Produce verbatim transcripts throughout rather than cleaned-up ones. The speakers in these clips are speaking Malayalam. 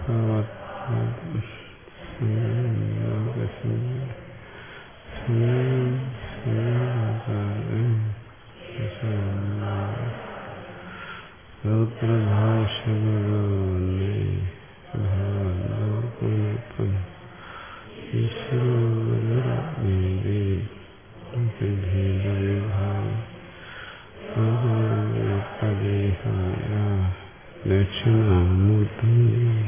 ദക്ഷിണാമൂർത്തി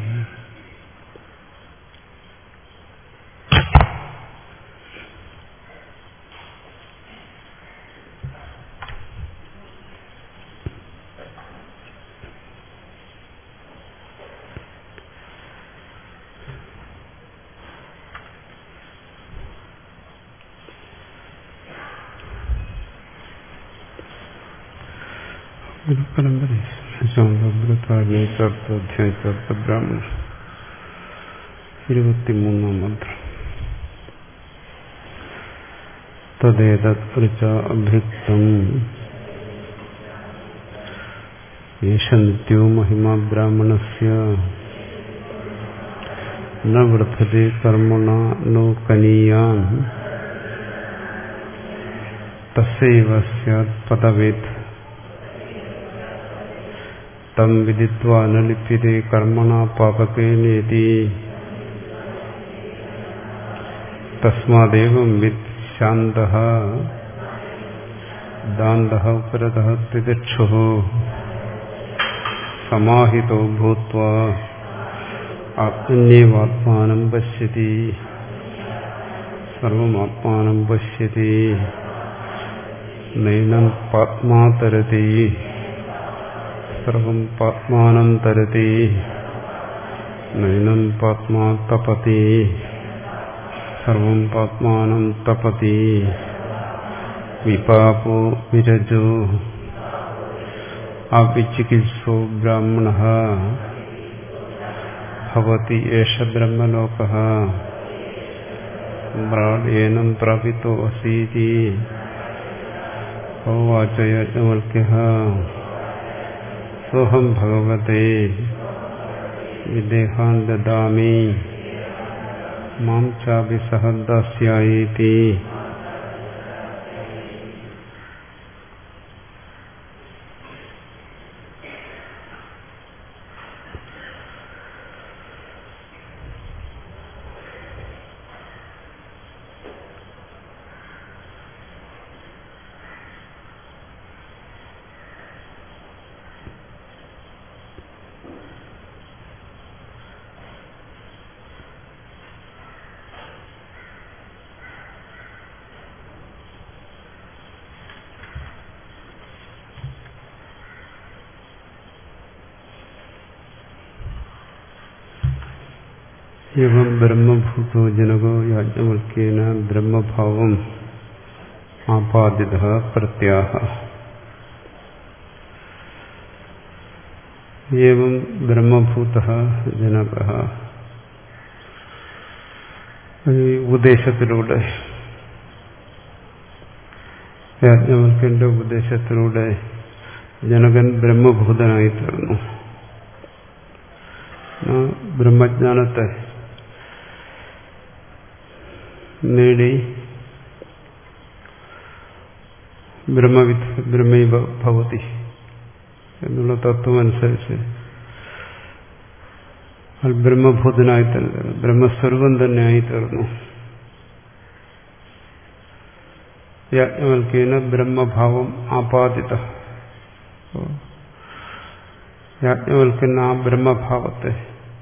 പരമ്പര ബ്രാഹ്മണ ഇരുപത്തിമൂന്നാം മന്ത്രം. തദ്ദേതത് അഭ്യുക്തം യേശ നിത്യോ മഹിമാ ബ്രാഹ്മണസ്യ ന വർദ്ധതേ കർമ്മണ നോ കനീയാൻ തസ്യൈവ സ്യാത് പദവേത് തം വിദിത്വാ ന ലിപ്യതേ കർമ്മണ പാപകേനേതി തസ്മാദേവം വിദ് ശാന്തഃ ദാന്തഃ ഉപരതഃ തിതിക്ഷുഃ സമാഹിതോ ഭൂത്വാ ആത്മന്യേവാത്മാനം പശ്യതി സർവമാത്മാനം പശ്യതി നൈനം പാത്മാ തരതി സർവം പാത്മാനം തരതി നൈനം പാത്മാ തപതി സർവം പാത്മാനം തപതി വിപാപോ വിരജോ അവിചികിത്സോ ബ്രാഹ്മണഃ ഭവതി ഏഷ ബ്രഹ്മലോകഃ മ്രാഡേനം പ്രാപിതോ അസീതി ഹോവാച യാജ്ഞവൽക്യഃ സോഹം ഭഗവതേ വിദേഹാൻ ദദാമി മാം ചാപി സഹ ദാസ്യായേതി. എവം ബ്രഹ്മഭൂതോ ജനകോ യാജ്ഞവൽക്യേന ബ്രഹ്മഭാവം ആപാദിതഃ പ്രത്യാഹ. എവം ബ്രഹ്മഭൂതഃ ജനകഃ, ഉപദേശത്തിലൂടെ യാജ്ഞവൽക്യന്റെ ഉപദേശത്തിലൂടെ ജനകൻ ബ്രഹ്മഭൂതനായി തീർന്നു. ബ്രഹ്മജ്ഞാനത്തെ നേടി ബ്രഹ്മവിദ് ബ്രഹ്മൈവ ഭവതി എന്നുള്ള തത്വമനുസരിച്ച് ബ്രഹ്മഭൂതനായി തന്നെ ബ്രഹ്മസ്വരൂപം തന്നെയായി തീർന്നു. യാജ്ഞവൽക്യേന ബ്രഹ്മഭാവം ആപാദിത. യാജ്ഞവൽക്കൻ ആ ബ്രഹ്മഭാവത്തെ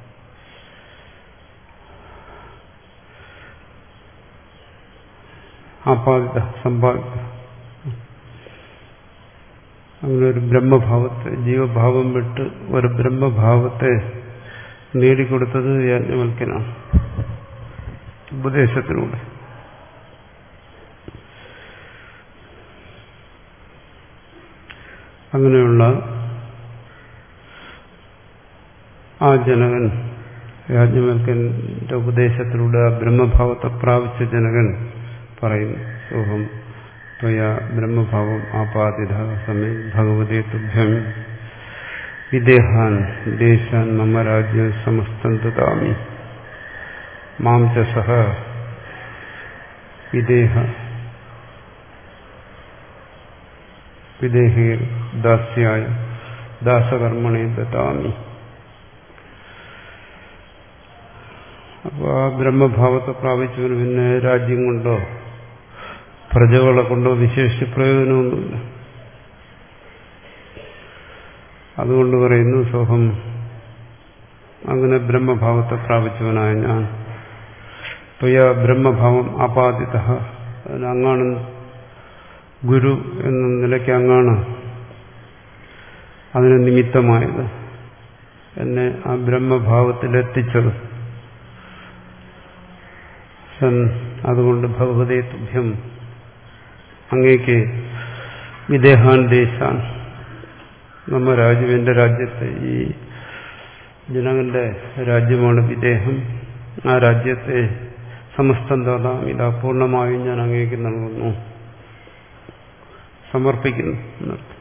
ആപാദിത സമ്പാദിത. അങ്ങനെ ഒരു ബ്രഹ്മഭാവത്തെ, ജീവഭാവം വിട്ട് ഒരു ബ്രഹ്മഭാവത്തെ നേടിക്കൊടുത്തത് യാജ്ഞവൽക്കനാണ് ഉപദേശത്തിലൂടെ. അങ്ങനെയുള്ള ആ ജനകൻ, യാജ്ഞവൽക്കന്റെ ഉപദേശത്തിലൂടെ ആ ബ്രഹ്മഭാവത്തെ പ്രാപിച്ച ജനകൻ പറയുന്നു, സോഹം ത്വയാ ബ്രഹ്മഭാവം ആപാദിത സമേ ഭഗവതേ തുഭ്യം വിദേഹാൻ ദേശാൻ മമ രാജ്യ സമസ്തം ദദാമി മാം ച സഹ വിദേഹ വിദേഹീർ ദാസ്യായ ദാസകർമ്മണേ ദദാമി. അപ്പോൾ ആ ബ്രഹ്മഭാവത്തെ പ്രാപിച്ചവന് പിന്നെ രാജ്യം കൊണ്ടോ പ്രജകളെ കൊണ്ടോ വിശേഷിച്ച് പ്രയോജനമൊന്നുമില്ല. അതുകൊണ്ട് പറയുന്നു സോഹം അങ്ങനെ ബ്രഹ്മഭാവത്തെ പ്രാപിച്ചവനായ ഞാൻ ത്വയ ബ്രഹ്മഭാവം ആപാദിത, അങ്ങാണ് ഗുരു എന്ന നിലയ്ക്ക് അങ്ങാണ് അതിന് നിമിത്തമായത്, എന്നെ ആ ബ്രഹ്മഭാവത്തിലെത്തിച്ചത്. സൻ അതുകൊണ്ട് ഭഗവതേ തുഭ്യം അങ്ങേക്ക് വിദേഹാൻ ദേശാൻ നമ്മ രാജ്യം, എന്റെ രാജ്യത്തെ, ഈ ജനകന്റെ രാജ്യമാണ് വിദേഹം, ആ രാജ്യത്തെ സമസ്തം ദാതാം ഇതാ പൂർണ്ണമായും ഞാൻ അങ്ങേക്ക് നൽകുന്നു, സമർപ്പിക്കുന്നു എന്നർത്ഥം.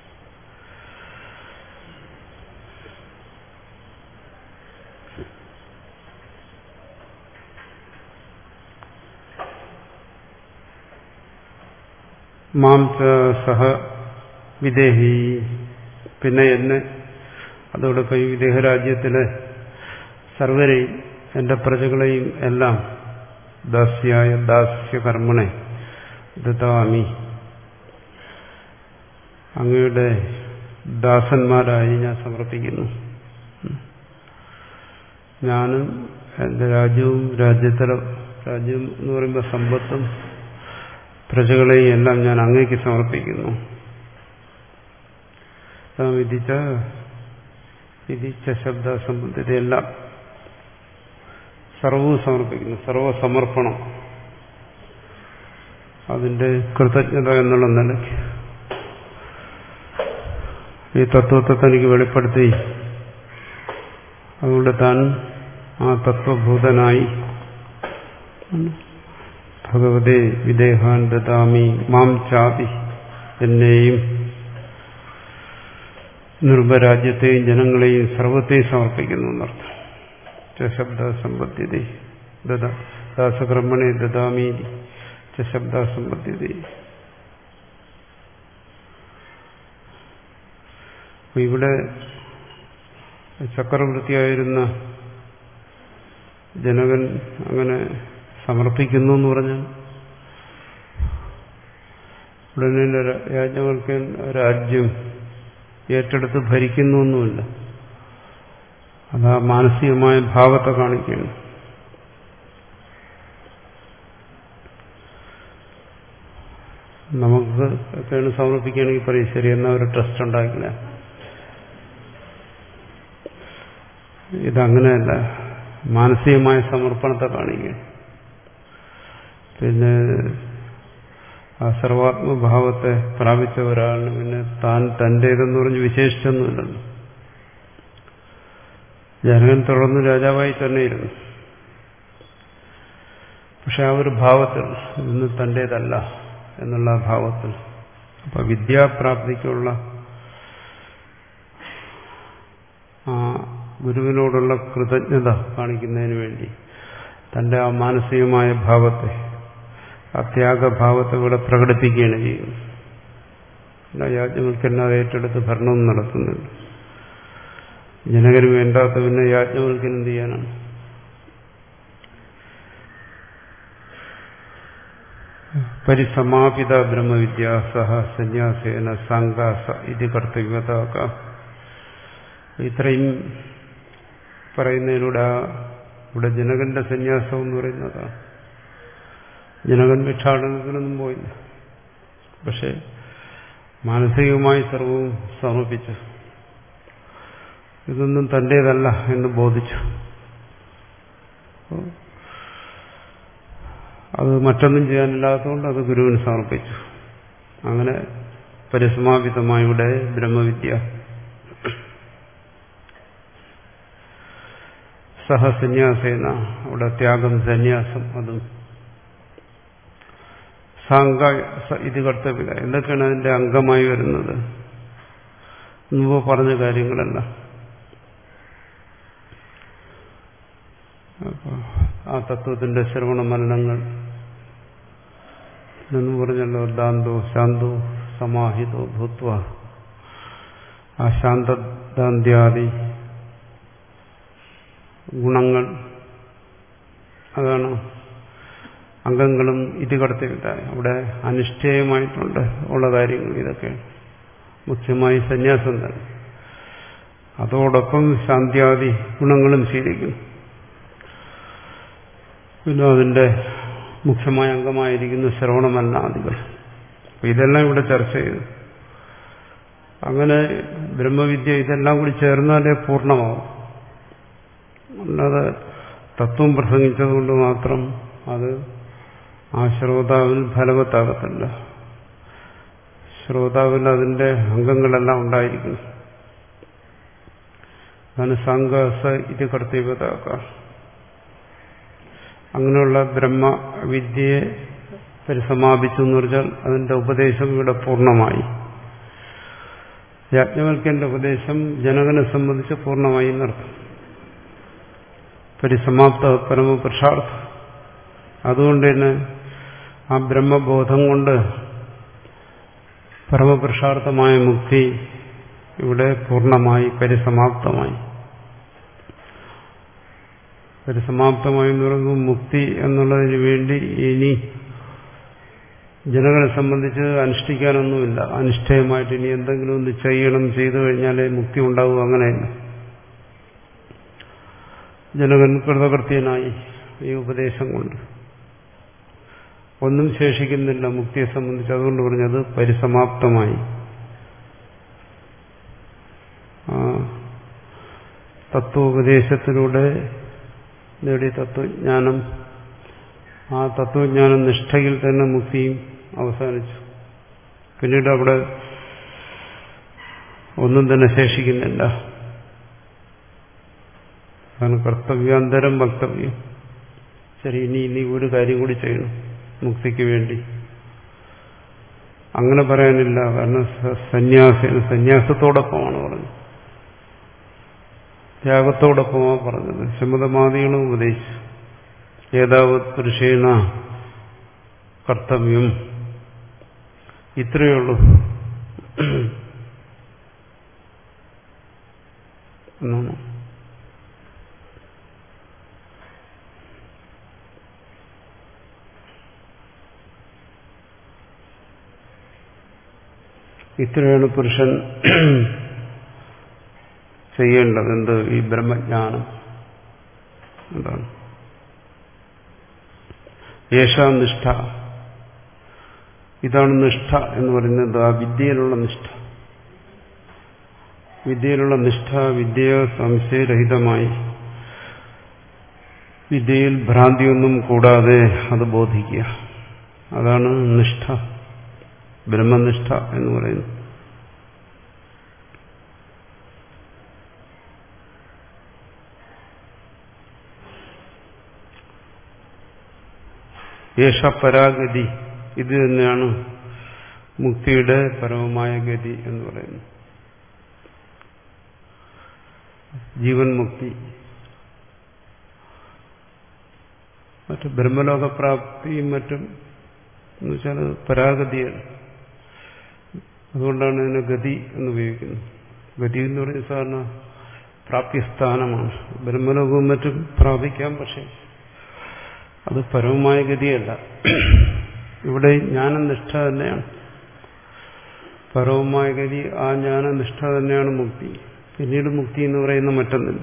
മാം ച സഹ വിദേഹി, പിന്നെ എന്നെ അതോടൊപ്പം ഈ വിദേഹരാജ്യത്തിലെ സർവരെയും എന്റെ പ്രജകളെയും എല്ലാം ദാസ്യായ ദാസ്യകർമ്മണെ ദദാമി, അങ്ങയുടെ ദാസന്മാരായി ഞാൻ സമർപ്പിക്കുന്നു. ഞാനും എന്റെ രാജ്യവും രാജ്യത്തിലെ രാജ്യം എന്ന് പറയുമ്പോൾ സമ്പത്തും പ്രജകളെയും എല്ലാം ഞാൻ അങ്ങേക്ക് സമർപ്പിക്കുന്നു. വിധിച്ച വിധിച്ച ശബ്ദ സംബന്ധിതെല്ലാം സർവവും സമർപ്പിക്കുന്നു. സർവസമർപ്പണം, അതിന്റെ കൃതജ്ഞത എന്നുള്ള നിലയ്ക്ക് ഈ തത്വത്തെ തനിക്ക് വെളിപ്പെടുത്തി, അതുകൊണ്ട് താൻ ആ തത്വഭൂതനായി ഭഗവതേ വിദേഹാൻ ദദാമി മാം ചാപി, എന്നെയും നിർഭരാജ്യത്തെയും ജനങ്ങളെയും സർവത്തെയും സമർപ്പിക്കുന്നു എന്നർത്ഥം. ശബ്ദ സമ്പദ്ധ്യത ദാസകർമ്മണെ ദദാമി ശബ്ദ സമ്പദ്ധ്യത. ഇവിടെ ചക്രവർത്തിയായിരുന്ന ജനകൻ അങ്ങനെ സമർപ്പിക്കുന്നു എന്ന് പറഞ്ഞാൽ ഉടനെ രാജ്ഞവൽക്ക് രാജ്യം ഏറ്റെടുത്ത് ഭരിക്കുന്നൊന്നുമില്ല. അത് ആ മാനസികമായ ഭാവത്തെ കാണിക്കുകയാണ്. നമുക്ക് ഒക്കെയാണ് സമർപ്പിക്കുകയാണെങ്കിൽ പറയും ശരി എന്നാ ഒരു ട്രസ്റ്റ് ഉണ്ടാക്കില്ല. ഇതങ്ങനെയല്ല, മാനസികമായ സമർപ്പണത്തെ കാണിക്കുകയാണ്. പിന്നെ ആ സർവാത്മഭാവത്തെ പ്രാപിച്ച ഒരാളിന് പിന്നെ താൻ തന്റേതെന്ന് പറഞ്ഞ് വിശേഷിച്ചൊന്നുമില്ലല്ലോ. ജനകൻ തുടർന്ന് രാജാവായി തന്നെയിരുന്നു. പക്ഷെ ആ ഒരു ഭാവത്തിൽ ഇന്ന് തന്റേതല്ല എന്നുള്ള ഭാവത്തിൽ, അപ്പൊ വിദ്യാപ്രാപ്തിക്കുള്ള ആ ഗുരുവിനോടുള്ള കൃതജ്ഞത കാണിക്കുന്നതിന് വേണ്ടി തന്റെ ആ മാനസികമായ ഭാവത്തെ, ആ ത്യാഗഭാവത്തെ ഇവിടെ പ്രകടിപ്പിക്കുകയാണ് ചെയ്യുന്നത്. യാജ്ഞവൽക്കൻ അത് ഏറ്റെടുത്ത് ഭരണവും നടത്തുന്നുണ്ട്. ജനകന് വേണ്ടാത്ത പിന്നെ യാജ്ഞവൽക്കൻ എന്ത് ചെയ്യാനാണ്? പരിസമാപിത ബ്രഹ്മവിദ്യ സഹ സന്യാസേന സാങ്കാസ ഇത് കർത്തവ്യതാക്ക. ഇത്രയും പറയുന്നതിലൂടെ ഇവിടെ ജനകന്റെ സന്യാസം എന്ന് പറയുന്നതാണ്. ജനകൻ ഭിക്ഷാടനത്തിനൊന്നും പോയില്ല, പക്ഷെ മാനസികമായി സർവവും സമർപ്പിച്ചു. ഇതൊന്നും തന്റേതല്ല എന്ന് ബോധിച്ചു. അത് മറ്റൊന്നും ചെയ്യാനില്ലാത്തതുകൊണ്ട് അത് ഗുരുവിന് സമർപ്പിച്ചു. അങ്ങനെ പരിസമാപിതമായ ഇവിടെ ബ്രഹ്മവിദ്യ സഹസന്യാസേന, അവിടെ ത്യാഗം സന്യാസം, അതും സാങ്ക ഇത് കർത്തവ്യ. എന്തൊക്കെയാണ് അതിന്റെ അംഗമായി വരുന്നത്? മുമ്പ് പറഞ്ഞ കാര്യങ്ങളല്ല. അപ്പോൾ ആ തത്വത്തിന്റെ ശ്രവണ മനനങ്ങൾ എന്ന് പറഞ്ഞല്ലോ, ദാന്തോ ശാന്തോ സമാഹിതോ ഭൂത്വ, ആ ശാന്തദാന്ത്യാദി ഗുണങ്ങൾ, അതാണ് അംഗങ്ങളും ഇത് കടത്തിവിട്ട അവിടെ അനിഷ്ഠേയമായിട്ടുണ്ട് ഉള്ള കാര്യങ്ങൾ. ഇതൊക്കെ മുഖ്യമായി സന്യാസം തന്നെ. അതോടൊപ്പം ശാന്ത്യാദി ഗുണങ്ങളും ശീലിക്കും. പിന്നെ അതിന്റെ മുഖ്യമായ അംഗമായിരിക്കുന്ന ശ്രവണമന്നാദികൾ. ഇതെല്ലാം ഇവിടെ ചർച്ച ചെയ്തു. അങ്ങനെ ബ്രഹ്മവിദ്യ ഇതെല്ലാം കൂടി ചേർന്നാലേ പൂർണ്ണമാവും. അല്ലാതെ തത്വം പ്രസംഗിച്ചതുകൊണ്ട് മാത്രം അത് ആ ശ്രോതാവിൽ ഫലവത്താകത്തില്ല. ശ്രോതാവിൽ അതിന്റെ അംഗങ്ങളെല്ലാം ഉണ്ടായിരിക്കണം. അതാണ് സംഘസ ഇത് കർത്തവ്യതാക്കാം. അങ്ങനെയുള്ള ബ്രഹ്മവിദ്യയെ പരിസമാപിച്ചു എന്ന് പറഞ്ഞാൽ അതിന്റെ ഉപദേശം ഇവിടെ പൂർണ്ണമായി. യാജ്ഞവൽക്യന്റെ ഉപദേശം ജനകനെ സംബന്ധിച്ച് പൂർണ്ണമായി എന്നർത്ഥം. പരിസമാപ്ത പരമപുരുഷാർത്ഥം. അതുകൊണ്ട് തന്നെ ആ ബ്രഹ്മബോധം കൊണ്ട് പരമപുരുഷാർത്ഥമായ മുക്തി ഇവിടെ പൂർണ്ണമായി പരിസമാപ്തമായി. പരിസമാപ്തമായി എന്ന് പറയുമ്പോൾ മുക്തി എന്നുള്ളതിന് വേണ്ടി ഇനി ജനങ്ങളെ സംബന്ധിച്ച് അനുഷ്ഠിക്കാനൊന്നുമില്ല. അനിഷ്ഠയമായിട്ട് ഇനി എന്തെങ്കിലും ഒന്ന് ചെയ്യണം, ചെയ്തു കഴിഞ്ഞാലേ മുക്തി ഉണ്ടാവും, അങ്ങനെയല്ല. ജനകൻ കൃതകൃത്യനായി ഈ ഉപദേശം കൊണ്ട് ഒന്നും ശേഷിക്കുന്നില്ല മുക്തിയെ സംബന്ധിച്ച്. അതുകൊണ്ട് പറഞ്ഞത് പരിസമാപ്തമായി. തത്വോപദേശത്തിലൂടെ നേടിയ തത്വജ്ഞാനം, ആ തത്വജ്ഞാന നിഷ്ഠയിൽ തന്നെ മുക്തിയും അവസാനിച്ചു. പിന്നീട് അവിടെ ഒന്നും തന്നെ ശേഷിക്കുന്നില്ല. കാരണം കർത്തവ്യാന്തരം വക്തവ്യം. ശരി, ഇനി ഇനി ഒരു കാര്യം കൂടി ചെയ്യണം മുക്തിക്ക് വേണ്ടി, അങ്ങനെ പറയാനില്ല. കാരണം സന്യാസി സന്യാസത്തോടൊപ്പമാണ് പറഞ്ഞത്, ത്യാഗത്തോടൊപ്പമാണ് പറഞ്ഞത്. ശമതമാദികളും ഉപദേശിച്ചു. ഏതാവത് പുരുഷേണ കർത്തവ്യം, ഇത്രയേ ഉള്ളൂ എന്നാണ്. ഇത്രയാണ് പുരുഷൻ ചെയ്യേണ്ടത്. എന്ത്? ഈ ബ്രഹ്മജ്ഞാനം. എന്താണ് യേശാ നിഷ്ഠ? ഇതാണ് നിഷ്ഠ എന്ന് പറയുന്നത്. ആ വിദ്യയിലുള്ള നിഷ്ഠ. വിദ്യയിലുള്ള നിഷ്ഠ, വിദ്യയെ സംശയരഹിതമായി വിദ്യയിൽ ഭ്രാന്തിയൊന്നും കൂടാതെ അത് ബോധിക്കുക. അതാണ് നിഷ്ഠ, ബ്രഹ്മനിഷ്ഠ എന്ന് പറയുന്നത്. യേശ പരാഗതി, ഇത് തന്നെയാണ് മുക്തിയുടെ പരമമായ ഗതി എന്ന് പറയുന്നത്. ജീവൻ മുക്തി, മറ്റു ബ്രഹ്മലോകപ്രാപ്തിയും മറ്റും എന്ന് വെച്ചാൽ പരാഗതിയാണ്. അതുകൊണ്ടാണ് ഇതിനെ ഗതി എന്ന് ഉപയോഗിക്കുന്നത്. ഗതി എന്ന് പറയുന്നത് സാധാരണ പ്രാപ്യസ്ഥാനമാണ്. ബ്രഹ്മലോകവും മറ്റും പ്രാപിക്കാം, പക്ഷെ അത് പരമമായ ഗതിയല്ല. ഇവിടെ ജ്ഞാനനിഷ്ഠ തന്നെയാണ് പരമമായ ഗതി. ആ ജ്ഞാനനിഷ്ഠ തന്നെയാണ് മുക്തി. പിന്നീട് മുക്തി എന്ന് പറയുന്ന മറ്റൊന്നില്ല.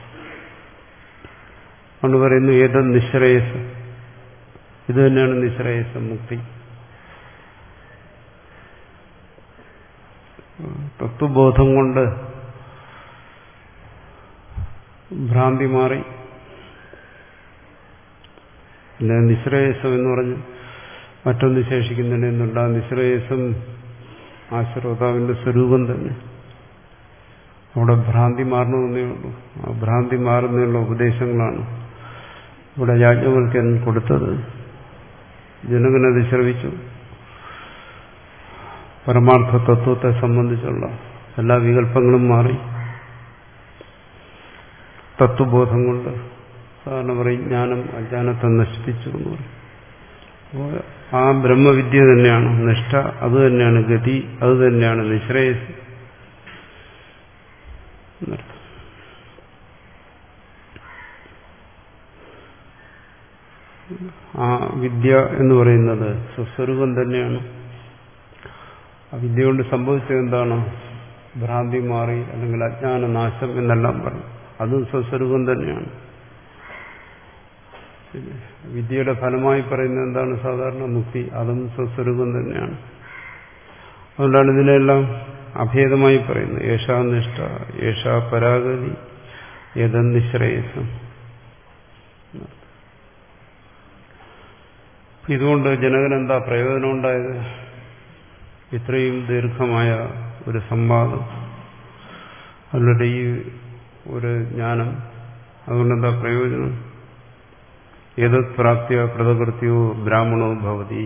അതുകൊണ്ട് പറയുന്നു ഏതത് നിശ്രേയസ്, ഇത് തന്നെയാണ് നിശ്രേയസ്, മുക്തി. തത്വബോധം കൊണ്ട് ഭ്രാന്തി മാറി. അല്ല, നിശ്രേയസം എന്ന് പറഞ്ഞ് മറ്റൊന്ന് ശേഷിക്കുന്നുണ്ട്. എന്തുണ്ട്? ആ നിശ്രേയസം ആ ശ്രോതാവിന്റെ സ്വരൂപം തന്നെ. അവിടെ ഭ്രാന്തി മാറണമെന്നേ ഉള്ളൂ. ആ ഭ്രാന്തി മാറുന്നതിനുള്ള ഉപദേശങ്ങളാണ് ഇവിടെ യാജ്ഞവൽക്യൻ കൊടുത്തത്. ജനകനത് ശ്രവിച്ചു. പരമാർത്ഥ തത്വത്തെ സംബന്ധിച്ചുള്ള എല്ലാ വികല്പങ്ങളും മാറി തത്വബോധം കൊണ്ട് സാധാരണ പറയും ജ്ഞാനം അജ്ഞാനത്തെ നശിപ്പിച്ചു എന്ന് പറയും. അപ്പോൾ ആ ബ്രഹ്മവിദ്യ തന്നെയാണ് നിഷ്ഠ, അത് തന്നെയാണ് ഗതി, അത് തന്നെയാണ് നിശ്രേയസ് എന്നർത്ഥം. ആ വിദ്യ എന്ന് പറയുന്നത് സ്വസ്വരൂപം തന്നെയാണ്. ആ വിദ്യ കൊണ്ട് സംഭവിച്ചത് എന്താണ്? ഭ്രാന്തി മാറി, അല്ലെങ്കിൽ അജ്ഞാന നാശം എന്നെല്ലാം പറയും. അതും സ്വസ്വരൂപം തന്നെയാണ്. വിദ്യയുടെ ഫലമായി പറയുന്നത് എന്താണ്? സാധാരണ മുക്തി, അതും സ്വസ്വരൂപം തന്നെയാണ്. അതുകൊണ്ടാണ് ഇതിനെല്ലാം അഭേദമായി പറയുന്നത്. ഏഷാ നിഷ്ഠ, ഏഷാ പരാഗതി, യദന്നിശ്രേയസം. ഇതുകൊണ്ട് ജനകൻ എന്താ പ്രയോജനം ഉണ്ടായത്? ഇത്രയും ദീർഘമായ ഒരു സംവാദം, അതിലൂടെ ഈ ഒരു ജ്ഞാനം, അതുകൊണ്ട് എന്താ പ്രയോജനം? ഏതത് പ്രാപ്തിയ കൃതകൃത്യോ ബ്രാഹ്മണോ ഭവതി.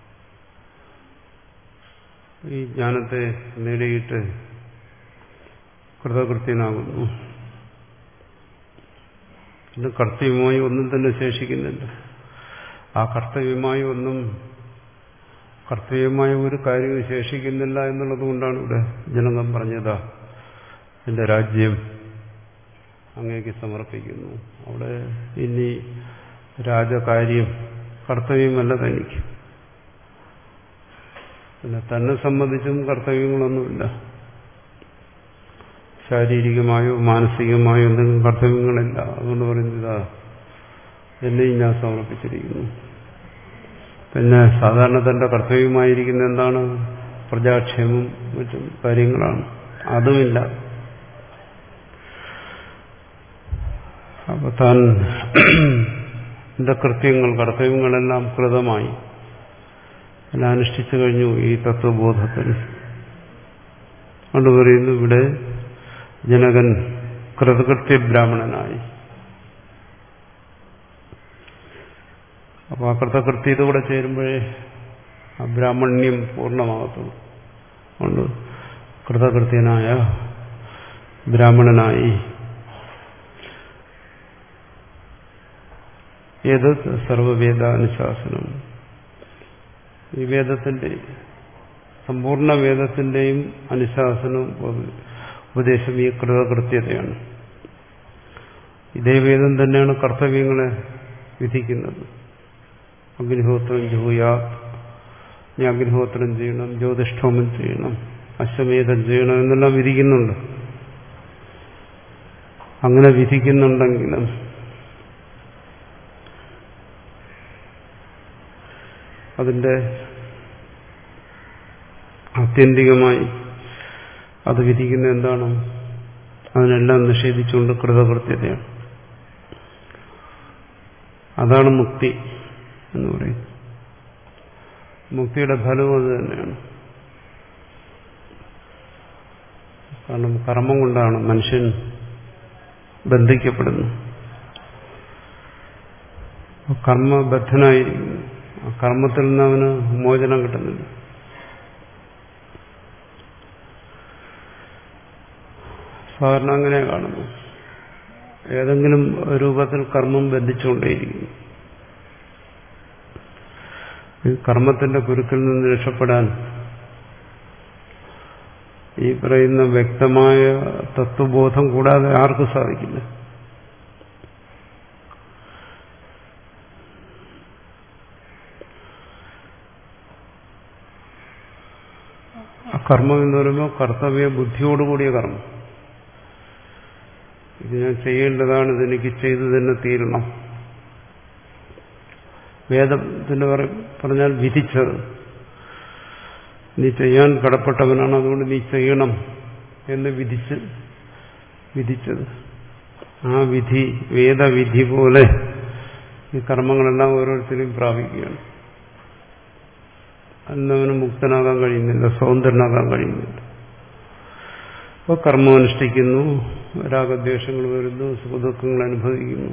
ഈ ജ്ഞാനത്തെ നേടിയിട്ട് കൃതകൃത്യനാകുന്നു. പിന്നെ കർത്തവ്യമായി ഒന്നും തന്നെ ശേഷിക്കുന്നില്ല. ആ കർത്തവ്യമായി ഒന്നും കർത്തവ്യമായ ഒരു കാര്യവും ശേഷിക്കുന്നില്ല എന്നുള്ളത് കൊണ്ടാണ് ഇവിടെ ജനകം പറഞ്ഞതാ എന്റെ രാജ്യം അങ്ങേക്ക് സമർപ്പിക്കുന്നു. അവിടെ ഇനി രാജകാര്യം കർത്തവ്യമല്ല തനിക്ക്. പിന്നെ തന്നെ സംബന്ധിച്ചും കർത്തവ്യങ്ങളൊന്നുമില്ല. ശാരീരികമായോ മാനസികമായോ എന്തെങ്കിലും കർത്തവ്യങ്ങളില്ല. അതുകൊണ്ട് പറയുന്നതാ എന്നെയും ഞാൻ സമർപ്പിച്ചിരിക്കുന്നു. പിന്നെ സാധാരണ തന്റെ കർത്തവ്യമായിരിക്കുന്ന എന്താണ്? പ്രജാക്ഷേമം മറ്റും കാര്യങ്ങളാണ്. അതുമില്ല. അപ്പൊ താൻ എന്റെ കൃത്യങ്ങൾ കർത്തവ്യങ്ങളെല്ലാം കൃതമായി എല്ലാം അനുഷ്ഠിച്ചു കഴിഞ്ഞു ഈ തത്വബോധത്തിൽ. അതുകൊണ്ട് പറയുന്നു ഇവിടെ ജനകൻ കൃതകൃത്യ ബ്രാഹ്മണനായി. അപ്പൊ ആ കൃതകൃത്യതയോടെ ചേരുമ്പോഴേ ആ ബ്രാഹ്മണ്യം പൂർണ്ണമാകത്തുള്ളൂ. അതുകൊണ്ട് കൃതകൃത്യനായ ബ്രാഹ്മണനായി. ഏത് സർവവേദാനുശാസനം, ഈ വേദത്തിന്റെ സമ്പൂർണ്ണ വേദത്തിന്റെയും അനുശാസനവും ഉപദേശം ഈ കൃതകൃത്യതയാണ്. ഇതേ വേദം തന്നെയാണ് കർത്തവ്യങ്ങളെ വിധിക്കുന്നത്. അഗ്നിഹോത്രം ജൂയാത്, നീ അഗ്നിഹോത്രം ചെയ്യണം, ജ്യോതിഷ്ഠോമം ചെയ്യണം, അശ്വമേധം ചെയ്യണം എന്നെല്ലാം വിധിക്കുന്നുണ്ട്. അങ്ങനെ വിധിക്കുന്നുണ്ടെങ്കിലും അതിന്റെ ആത്യന്തികമായി അത് വിധിക്കുന്ന എന്താണ്? അതിനെല്ലാം നിഷേധിച്ചുകൊണ്ട് കൃതകൃത്യതയാണ്. അതാണ് മുക്തി എന്ന് പറയുന്നത്. മുക്തിയുടെ ഫലവും അത് തന്നെയാണ്. കാരണം കർമ്മം കൊണ്ടാണ് മനുഷ്യൻ ബന്ധിക്കപ്പെടുന്നത്. കർമ്മബദ്ധനായിരിക്കുന്നു. ആ കർമ്മത്തിൽ നിന്ന് അവന് മോചനം കിട്ടുന്നില്ല. സാധാരണ അങ്ങനെ കാണുന്നു. ഏതെങ്കിലും രൂപത്തിൽ കർമ്മം ബന്ധിച്ചുകൊണ്ടേയിരിക്കുന്നു. ഈ കർമ്മത്തിന്റെ കുരുക്കിൽ നിന്ന് രക്ഷപ്പെടാൻ ഈ പറയുന്ന വ്യക്തമായ തത്വബോധം കൂടാതെ ആർക്കും സാധിക്കില്ല. ആ കർമ്മം എന്ന് പറയുമ്പോൾ കർത്തവ്യ ബുദ്ധിയോടുകൂടിയ കർമ്മം. ഇത് ഞാൻ ചെയ്യേണ്ടതാണ്, ഇതെനിക്ക് ചെയ്തു തന്നെ തീരണം. വേദത്തിന്റെ പറഞ്ഞാൽ വിധിച്ചത്, നീ ചെയ്യാൻ കടപ്പെട്ടവനാണ്, അതുകൊണ്ട് നീ ചെയ്യണം എന്ന് വിധിച്ച് വിധിച്ചത്. ആ വിധി വേദവിധി പോലെ ഈ കർമ്മങ്ങളെല്ലാം ഓരോരുത്തരെയും പ്രാപിക്കുകയാണ്. അന്നവന് മുക്തനാകാൻ കഴിയുന്നില്ല, സ്വതന്ത്രനാകാൻ കഴിയുന്നില്ല. അപ്പോൾ കർമ്മം അനുഷ്ഠിക്കുന്നു, രാഗദ്വേഷങ്ങൾ വരുന്നു, സുഖദുഃഖങ്ങൾ അനുഭവിക്കുന്നു.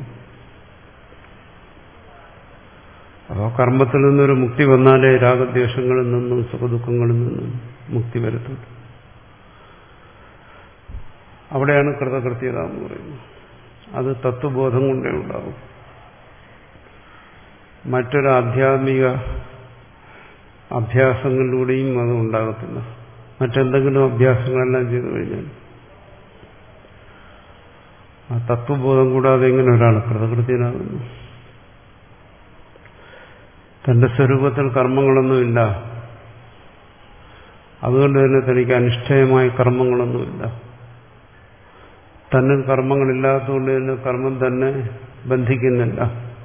അപ്പോൾ കർമ്മത്തിൽ നിന്നൊരു മുക്തി വന്നാലേ രാഗദ്വേഷങ്ങളിൽ നിന്നും സുഖദുഃഖങ്ങളിൽ നിന്നും മുക്തി വരത്തുള്ളൂ. അവിടെയാണ് കൃതകൃത്യത എന്ന് പറയുന്നത്. അത് തത്വബോധം കൊണ്ടേ ഉണ്ടാകും. മറ്റൊരു ആധ്യാത്മിക അഭ്യാസങ്ങളിലൂടെയും അത് ഉണ്ടാകത്തില്ല. മറ്റെന്തെങ്കിലും അഭ്യാസങ്ങളെല്ലാം ചെയ്തു കഴിഞ്ഞാൽ ആ തത്വബോധം കൂടാതെ എങ്ങനെ ഒരാൾ കൃതകൃത്യനാകുന്നു? തന്റെ സ്വരൂപത്തിൽ കർമ്മങ്ങളൊന്നുമില്ല, അതുകൊണ്ട് തന്നെ തനിക്ക് അനിഷ്ഠേയമായ കർമ്മങ്ങളൊന്നുമില്ല. തന്നിൽ കർമ്മങ്ങളില്ലാത്തതുകൊണ്ട് തന്നെ കർമ്മം തന്നെ ബന്ധിക്കുന്നില്ല,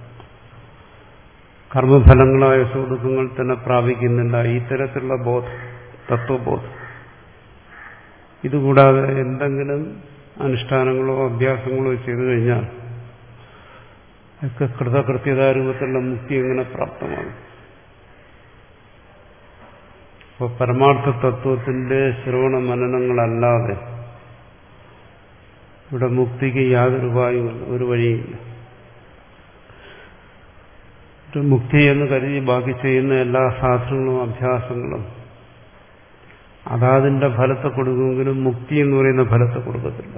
കർമ്മഫലങ്ങളായ സുഖങ്ങൾ തന്നെ പ്രാപിക്കുന്നില്ല. ഈ തരത്തിലുള്ള ബോധം, തത്വബോധം. ഇതുകൂടാതെ എന്തെങ്കിലും അനുഷ്ഠാനങ്ങളോ അഭ്യാസങ്ങളോ ചെയ്തു കഴിഞ്ഞാൽ ഒക്കെ കൃതകൃത്യതാരൂപത്തിലുള്ള മുക്തി എങ്ങനെ പ്രാപ്തമാകും? അപ്പോൾ പരമാർത്ഥ തത്വത്തിന്റെ ശ്രവണ മനനങ്ങളല്ലാതെ ഇവിടെ മുക്തിക്ക് യാതൊരു ഉപായവുമില്ല, ഒരു വഴിയില്ല. മുക്തി എന്ന് കരുതി ബാക്കി ചെയ്യുന്ന എല്ലാ സാധനങ്ങളും അഭ്യാസങ്ങളും അതാതിന്റെ ഫലത്തെ കൊടുക്കുമെങ്കിലും മുക്തി എന്ന് പറയുന്ന ഫലത്തെ കൊടുക്കത്തില്ല.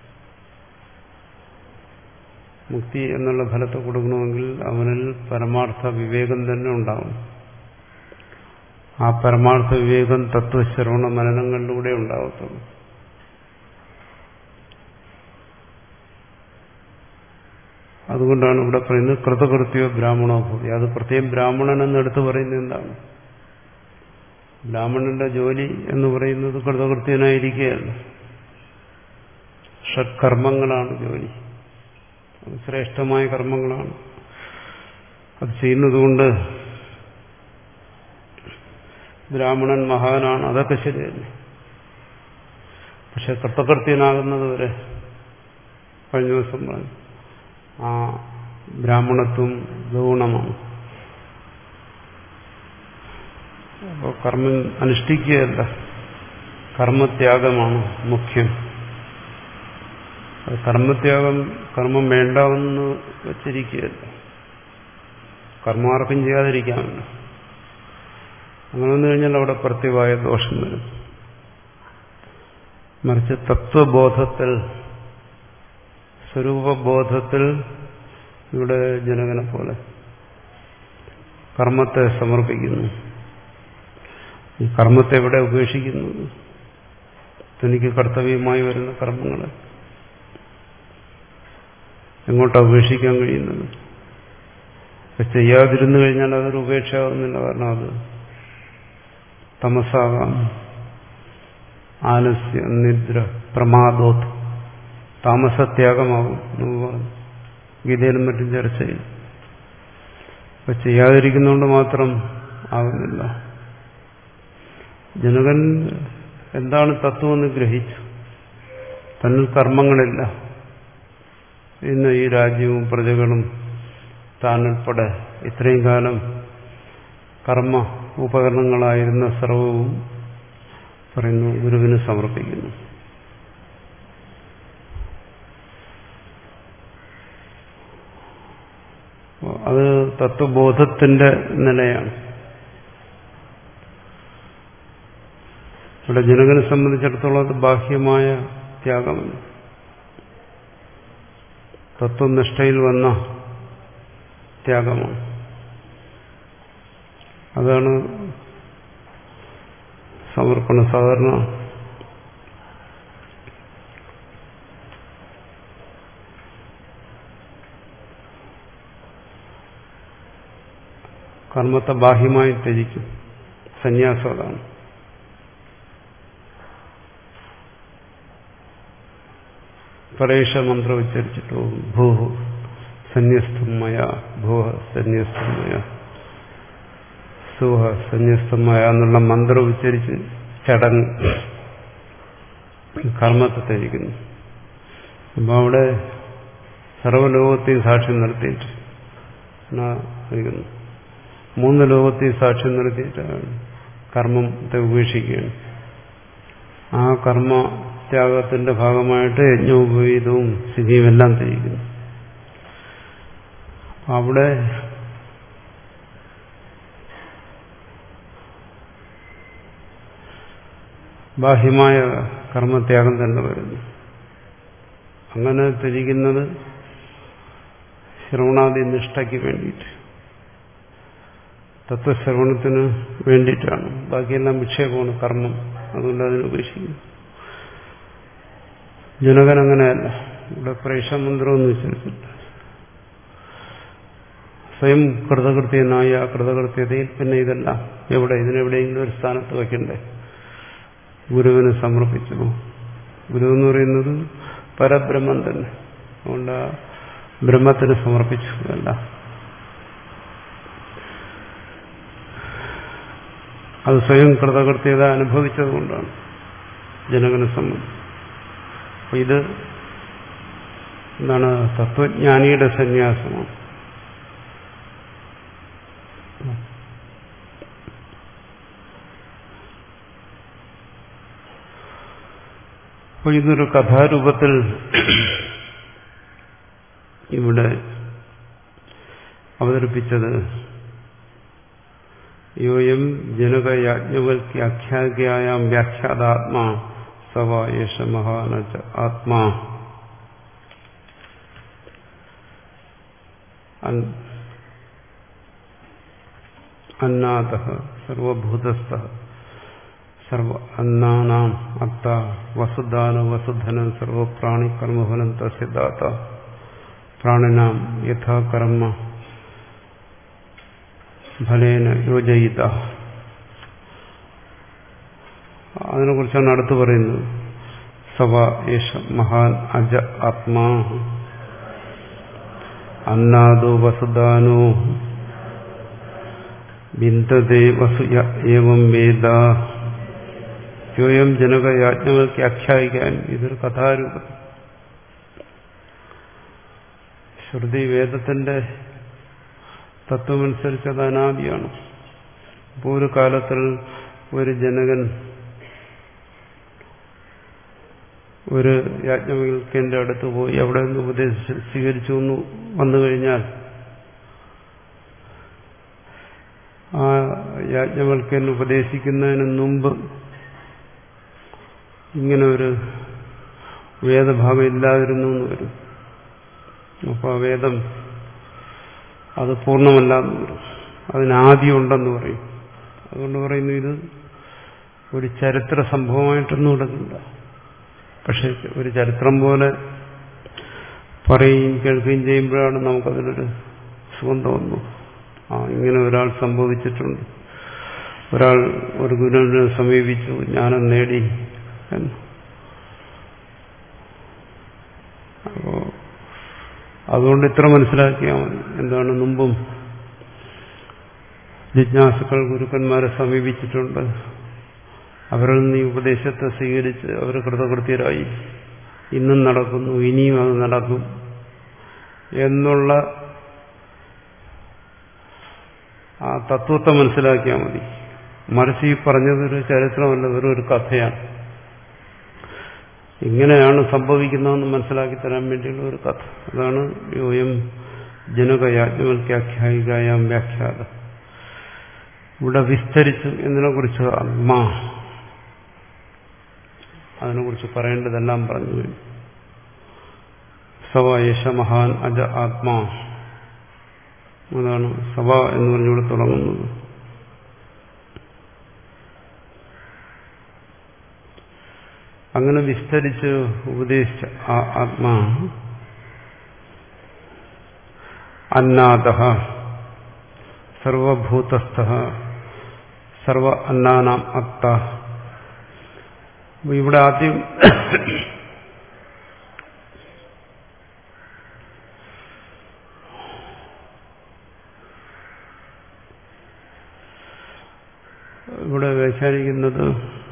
മുക്തി എന്നുള്ള ഫലത്തെ കൊടുക്കണമെങ്കിൽ അവനിൽ പരമാർത്ഥ വിവേകം തന്നെ ഉണ്ടാവും. ആ പരമാർത്ഥ വിവേകം തത്വശ്രവണ മനനങ്ങളിലൂടെ ഉണ്ടാകത്തുള്ളൂ. അതുകൊണ്ടാണ് ഇവിടെ പറയുന്നത് കൃതകൃത്യോ ബ്രാഹ്മണോ ഭൂതി. അത് പ്രത്യേകം ബ്രാഹ്മണൻ എന്നെടുത്ത് പറയുന്നത് എന്താണ്? ബ്രാഹ്മണന്റെ ജോലി എന്ന് പറയുന്നത് കൃതകൃത്യനായിരിക്കുകയല്ല, ഷഡ്കർമ്മങ്ങളാണ് ജോലി. അത് ശ്രേഷ്ഠമായ കർമ്മങ്ങളാണ്. അത് ചെയ്യുന്നതുകൊണ്ട് ബ്രാഹ്മണൻ മഹാനാണ്, അതൊക്കെ ശരിയല്ലേ. പക്ഷെ കൃതകൃത്യനാകുന്നത് വരെ കഴിഞ്ഞ ദിവസം പറഞ്ഞു ആ ബ്രാഹ്മണത്വം ഗൗണമാണ്. അപ്പോൾ കർമ്മം അനുഷ്ഠിക്കുകയല്ല, കർമ്മത്യാഗമാണ് മുഖ്യം. കർമ്മത്യാഗം കർമ്മം വേണ്ടാവെന്ന് വച്ചിരിക്കുകയല്ല, കർമാർക്കും ചെയ്യാതിരിക്കാമല്ലോ. അങ്ങനെ വന്നു കഴിഞ്ഞാൽ അവിടെ പ്രത്യവായ ദോഷം വരും. മറിച്ച് തത്വബോധത്തിൽ, സ്വരൂപബോധത്തിൽ ഇവിടെ ജനകനെ പോലെ കർമ്മത്തെ സമർപ്പിക്കുന്നു. ഈ കർമ്മത്തെ എവിടെ ഉപേക്ഷിക്കുന്നത്? തനിക്ക് കർത്തവ്യമായി വരുന്ന കർമ്മങ്ങളെ എങ്ങോട്ടാണ് ഉപേക്ഷിക്കാൻ കഴിയുന്നത്? ചെയ്യാതിരുന്നു കഴിഞ്ഞാൽ അതൊരു ഉപേക്ഷയാകുന്നില്ല. കാരണം അത് തമസാകാം, ആലസ്യ, നിദ്ര, പ്രമാദോത്, താമസത്യാഗമാകും എന്ന് പറഞ്ഞു ഗീതയിലും മറ്റും ചർച്ച ചെയ്യും. അപ്പൊ ചെയ്യാതിരിക്കുന്നതുകൊണ്ട് മാത്രം ആകുന്നില്ല. ജനകൻ എന്താണ് തത്വമെന്ന് ഗ്രഹിച്ചു. തന്നിൽ കർമ്മങ്ങളില്ല. ഇന്ന് ഈ രാജ്യവും പ്രജകളും താനുൾപ്പെടെ ഇത്രയും കാലം കർമ്മ ഉപകരണങ്ങളായിരുന്ന സർവവും പറയുന്നു ഗുരുവിന് സമർപ്പിക്കുന്നു. അത് തത്വബോധത്തിന്റെ നിലയാണ്. ഇവിടെ ജനകനെ സംബന്ധിച്ചിടത്തോളം അത് ബാഹ്യമായ ത്യാഗമല്ല, തത്വനിഷ്ഠയിൽ വന്ന ത്യാഗമാണ്. അതാണ് സമർപ്പണം. സാധാരണ കർമ്മത്തെ ബാഹ്യമായി ത്യജിക്കും. സന്യാസം അതാണ്. പരേഷ മന്ത്രം ഉച്ചരിച്ചിട്ടോ ഭൂഹു സന്യസ്തമയ, ഭൂഹ സന്യസ്തമയ, സുഹ സന്യസ്തമയ എന്നുള്ള മന്ത്രം ഉച്ചരിച്ച് ചടങ്ങ് കർമ്മത്തെ ത്യജിക്കുന്നു. അപ്പം അവിടെ സർവ്വലോകത്തെയും സാക്ഷ്യം നിർത്തിയിട്ട് മൂന്ന് ലോകത്തെയും സാക്ഷ്യം നിർത്തിയിട്ടാണ് കർമ്മത്തെ ഉപേക്ഷിക്കുകയാണ്. ആ കർമ്മത്യാഗത്തിന്റെ ഭാഗമായിട്ട് യജ്ഞോപവീതവും സിദ്ധിയും എല്ലാം ത്യജിക്കുന്നു. അവിടെ ബാഹ്യമായ കർമ്മത്യാഗം തന്നെ വരുന്നു. അങ്ങനെ ത്യജിക്കുന്നത് ശ്രവണാദി നിഷ്ഠയ്ക്ക് വേണ്ടിയിട്ട്, തത്വശ്രവണത്തിന് വേണ്ടിയിട്ടാണ്. ബാക്കിയെല്ലാം വിക്ഷേപമാണ്, കർമ്മം. അതുകൊണ്ട് അതിനെ ഉപേക്ഷിക്കുന്നു. ജനകൻ അങ്ങനെയല്ല. ഇവിടെ പ്രേക്ഷമന്ത്രമൊന്നും വിശ്വസിച്ചില്ല. സ്വയം കൃതകൃത്യനായ ആ കൃതകൃത്യതയിൽ പിന്നെ ഇതെല്ലാം എവിടെ, ഇതിനെവിടെയെങ്കിലും ഒരു സ്ഥാനത്ത് വയ്ക്കണ്ടേ? ഗുരുവിന് സമർപ്പിച്ചു. ഗുരു എന്ന് പറയുന്നത് പരബ്രഹ്മം തന്നെ. അതുകൊണ്ട് ആ ബ്രഹ്മത്തിന് സമർപ്പിച്ചു. അല്ല, അത് സ്വയം കൃതകൃത്യത അനുഭവിച്ചതുകൊണ്ടാണ് ജനകനെ സംബന്ധിച്ച്. അപ്പൊ ഇത് എന്താണ്? തത്വജ്ഞാനിയുടെ സന്യാസമാണ്. അപ്പോൾ ഇതൊരു കഥാരൂപത്തിൽ ഇവിടെ അവതരിപ്പിച്ചത് യോയം ജനക യാജ്ഞവൽക്യാഖ്യാഖ്യായാം വ്യാഖ്യാതാത്മാ സവ യേശ മഹാനച ആത്മാ അന്നാദഃ സർവഭൂതസ്ഥഃ സർവ അന്നാനാം അത്ത വസുദാന വസുധനം സർവപ്രാണി കർമ്മഫലം തസ്യ ദാത പ്രാണിനാം യഥാ കർമ്മ ഫലേന യോജയിത. അതിനെക്കുറിച്ചാണ് അടുത്ത് പറയുന്നത്. സവ യേശ മഹാൻ അജ ആത്മാ അന്നാദോ വസുദാനോ ബിന്ദതേ വസുയ ഏവം വേദ യോയം ജനക യാജ്ഞവൽക്ക് ആഖ്യായിക്കാൻ. ഇതൊരു കഥാരൂപം. ശ്രുതി വേദത്തിന്റെ തത്വമനുസരിച്ച് അത് അനാദിയാണ്. ഇപ്പോൾ ഒരു കാലത്തിൽ ഒരു ജനകൻ ഒരു യാജ്ഞവൽക്കന്റെ അടുത്ത് പോയി അവിടെ നിന്ന് ഉപദേശിച്ച് സ്വീകരിച്ചു എന്ന് വന്നു കഴിഞ്ഞാൽ ആ യാജ്ഞവൽക്കൻ ഉപദേശിക്കുന്നതിന് മുമ്പ് ഇങ്ങനെ ഒരു വേദഭാഗം ഇല്ലാതിരുന്നു എന്ന് വരും. അപ്പോൾ ആ വേദം അത് പൂർണ്ണമല്ലെന്ന് പറയും, അതിനാദ്യമുണ്ടെന്ന് പറയും. അതുകൊണ്ട് പറയുന്നു ഇത് ഒരു ചരിത്ര സംഭവമായിട്ടൊന്നും എടുക്കില്ല. പക്ഷെ ഒരു ചരിത്രം പോലെ പറയുകയും കേൾക്കുകയും ചെയ്യുമ്പോഴാണ് നമുക്കതിനൊരു സുഖം തോന്നുന്നു. ആ ഇങ്ങനെ ഒരാൾ സംഭവിച്ചിട്ടുണ്ട്, ഒരാൾ ഒരു ഗുരുവിനെ സമീപിച്ചു, ജ്ഞാനം നേടി എന്ന്. അപ്പോ അതുകൊണ്ട് ഇത്ര മനസ്സിലാക്കിയാൽ മതി. എന്താണ്, മുമ്പും ജിജ്ഞാസുക്കൾ ഗുരുക്കന്മാരെ സമീപിച്ചിട്ടുണ്ട്, അവരിൽ നിന്ന് ഈ ഉപദേശത്തെ സ്വീകരിച്ച് അവർ കൃതകൃത്യരായി. ഇന്നും നടക്കുന്നു, ഇനിയും അത് നടക്കും എന്നുള്ള ആ തത്വത്തെ മനസ്സിലാക്കിയാൽ മതി. മറിച്ച് ഈ പറഞ്ഞതൊരു ചരിത്രമല്ല, വെറും ഒരു കഥയാണ്. ഇങ്ങനെയാണ് സംഭവിക്കുന്നതെന്ന് മനസ്സിലാക്കി തരാൻ വേണ്ടിയുള്ള ഒരു കഥ. അതാണ് യോയം ജനക യാജ്ഞവൽക്യാഖ്യായികായാം വ്യാഖ്യാത. ഇവിടെ വിസ്തരിച്ചു എന്നതിനെക്കുറിച്ച് ആത്മാ, അതിനെക്കുറിച്ച് പറയേണ്ടതെല്ലാം പറഞ്ഞു കഴിഞ്ഞു. സവ യേശ മഹാൻ അജ ആത്മാ, അതാണ് സവ എന്ന് പറഞ്ഞുകൂടെ തുടങ്ങുന്നത്. അങ്ങനെ വിസ്തരിച്ച് ഉപദേശിച്ച ആ ആത്മാ അന്നാദഃ സർവഭൂതസ്ഥഃ സർവ അന്നാനാം അത്ത. ഇവിടെ ആദ്യം ഇവിടെ വ്യാഖ്യാനിക്കുന്നത്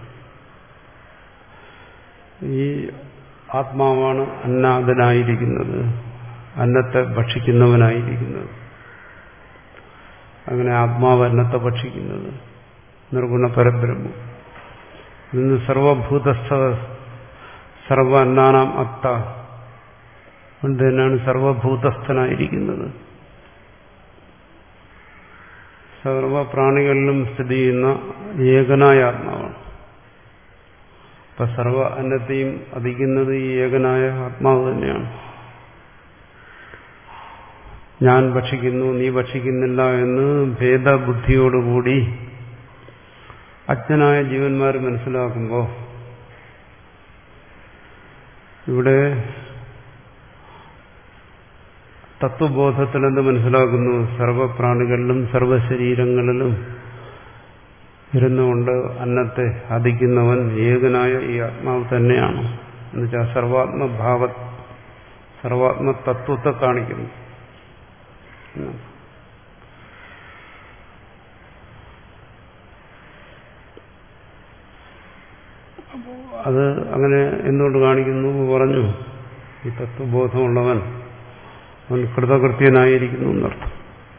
ഈ ആത്മാവാണ് അന്നാദനായിരിക്കുന്നത്, അന്നത്തെ ഭക്ഷിക്കുന്നവനായിരിക്കുന്നത്. അങ്ങനെ ആത്മാവ് അന്നത്തെ ഭക്ഷിക്കുന്നത് നിർഗുണ പരബ്രഹ്മം. ഇന്ന് സർവഭൂതസ്ഥ സർവ അന്നാനാം അത്ത കൊണ്ട് തന്നെയാണ് സർവഭൂതസ്ഥനായിരിക്കുന്നത്. സർവ പ്രാണികളിലും സ്ഥിതി ചെയ്യുന്ന ഏകനായ ആത്മാവാണ്. അപ്പൊ സർവ അന്നത്തെയും അധിക്കുന്നത് ഈ ഏകനായ ആത്മാവ് തന്നെയാണ്. ഞാൻ ഭക്ഷിക്കുന്നു, നീ ഭക്ഷിക്കുന്നില്ല എന്ന് ഭേദബുദ്ധിയോടുകൂടി അജ്ഞനായ ജീവന്മാർ മനസ്സിലാക്കുമ്പോൾ ഇവിടെ തത്വബോധത്തിൽ എന്ത് മനസ്സിലാക്കുന്നു? സർവപ്രാണികളിലും സർവശരീരങ്ങളിലും ഇരുന്നുകൊണ്ട് അന്നത്തെ അധിക്കുന്നവൻ ഏകനായ ഈ ആത്മാവ് തന്നെയാണ്. എന്നുവെച്ചാൽ സർവാത്മഭാവ സർവാത്മതത്വത്തെ കാണിക്കുന്നു. അത് അങ്ങനെ എന്തുകൊണ്ട് കാണിക്കുന്നു പറഞ്ഞു. ഈ തത്വബോധമുള്ളവൻ അവൻ കൃതകൃത്യനായിരിക്കുന്നു എന്നർത്ഥം.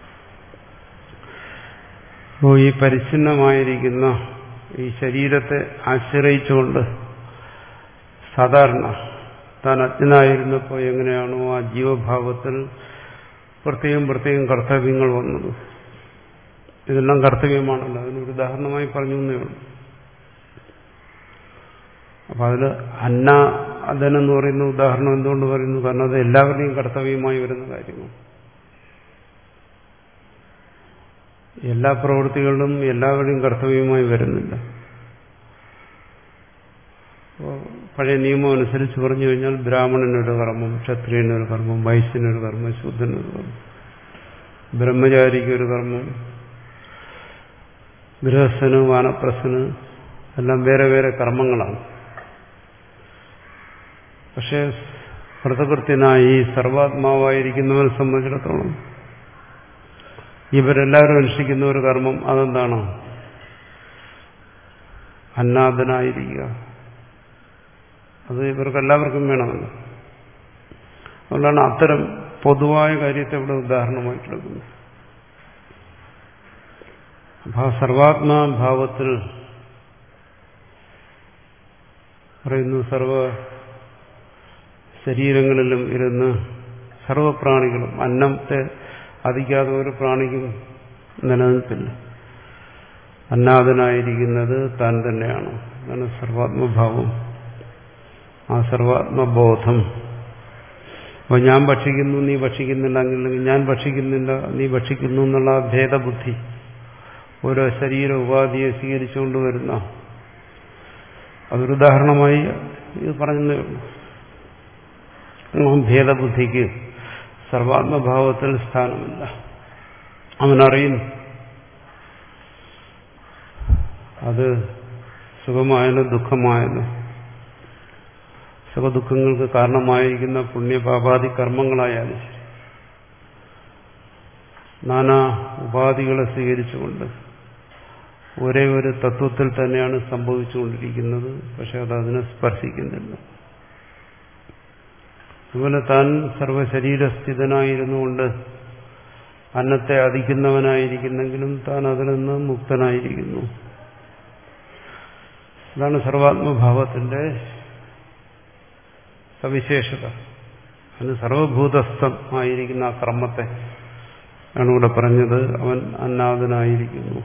അപ്പോൾ ഈ പരിച്ഛിന്നമായിരിക്കുന്ന ഈ ശരീരത്തെ ആശ്രയിച്ചുകൊണ്ട് സാധാരണ താൻ അജ്ഞനായിരുന്നപ്പോൾ എങ്ങനെയാണോ ആ ജീവഭാവത്തിൽ പ്രത്യേകം പ്രത്യേകം കർത്തവ്യങ്ങൾ വന്നത്, ഇതെല്ലാം കർത്തവ്യമാണല്ലോ, അതിനൊരു ഉദാഹരണമായി പറഞ്ഞു എന്നേ ഉള്ളൂ. അപ്പൊ അതിൽ അന്ന അതെന്ന് പറയുന്ന ഉദാഹരണം എന്തുകൊണ്ട് പറയുന്നു? കാരണം അത് എല്ലാവരുടെയും കർത്തവ്യമായി വരുന്ന കാര്യമാണ്. എല്ലാ പ്രവൃത്തികളിലും എല്ലാവരുടെയും കർത്തവ്യമായി വരുന്നില്ല. പഴയ നിയമം അനുസരിച്ച് പറഞ്ഞു കഴിഞ്ഞാൽ ബ്രാഹ്മണനൊരു കർമ്മം, ക്ഷത്രിയനൊരു കർമ്മം, വൈശ്യനൊരു കർമ്മം, ശൂദ്രനൊരു കർമ്മം, ബ്രഹ്മചാരിക്കൊരു കർമ്മം, ഗൃഹസ്ഥന് വാനപ്രസ്ഥന് എല്ലാം വേറെ വേറെ കർമ്മങ്ങളാണ്. പക്ഷേ കൃതകൃത്യനായി ഈ സർവാത്മാവായിരിക്കുന്നവനെ സംബന്ധിച്ചിടത്തോളം ഇവരെല്ലാവരും അനുഷ്ഠിക്കുന്ന ഒരു കർമ്മം അതെന്താണ്? അന്നാഥനായിരിക്കുക. അത് ഇവർക്കെല്ലാവർക്കും വേണമെന്ന്. അതുകൊണ്ടാണ് അത്തരം പൊതുവായ കാര്യത്തെ ഇവിടെ ഉദാഹരണമായിട്ടെടുക്കുന്നത്. അപ്പൊ ആ സർവാത്മാഭാവത്തിൽ പറയുന്നു സർവ ശരീരങ്ങളിലും ഇരുന്ന് സർവപ്രാണികളും അന്നത്തെ അധികാതെ ഒരു പ്രാണിക്കും നിലനിൽപ്പില്ല. അന്നാഥനായിരിക്കുന്നത് താൻ തന്നെയാണ്. അതാണ് സർവാത്മഭാവം. ആ സർവാത്മബോധം. അപ്പോൾ ഞാൻ ഭക്ഷിക്കുന്നു, നീ ഭക്ഷിക്കുന്നില്ല, അല്ലെങ്കിൽ ഞാൻ ഭക്ഷിക്കുന്നില്ല, നീ ഭക്ഷിക്കുന്നു എന്നുള്ള ഭേദബുദ്ധി ഓരോ ശരീര ഉപാധിയെ സ്വീകരിച്ചുകൊണ്ട് വരുന്ന അതൊരു ഉദാഹരണമായി ഇത് പറഞ്ഞതേ ഉള്ളൂ. ഭേദബുദ്ധിക്ക് സർവാത്മഭാവത്തിൽ സ്ഥാനമില്ല. അവനറിയുന്നു അത് സുഖമായാലും ദുഃഖമായാലും സുഖദുഃഖങ്ങൾക്ക് കാരണമായിരിക്കുന്ന പുണ്യപാപാദി കർമ്മങ്ങളായാലും ശരി, നാനാ ഉപാധികളെ സ്വീകരിച്ചുകൊണ്ട് ഒരേ ഒരു തത്വത്തിൽ തന്നെയാണ് സംഭവിച്ചുകൊണ്ടിരിക്കുന്നത്. പക്ഷെ അത് അതിനെ സ്പർശിക്കുന്നില്ല. അതുപോലെ താൻ സർവശരീരസ്ഥിതനായിരുന്നുകൊണ്ട് അന്നത്തെ അധിക്കുന്നവനായിരിക്കുന്നെങ്കിലും താൻ അതിൽ നിന്ന് മുക്തനായിരിക്കുന്നു. അതാണ് സർവാത്മഭാവത്തിന്റെ സവിശേഷത. അതിന് സർവഭൂതസ്ഥം ആയിരിക്കുന്ന ആ കർമ്മത്തെ ആണ് ഇവിടെ പറഞ്ഞത്. അവൻ അന്നാഥനായിരിക്കുന്നു.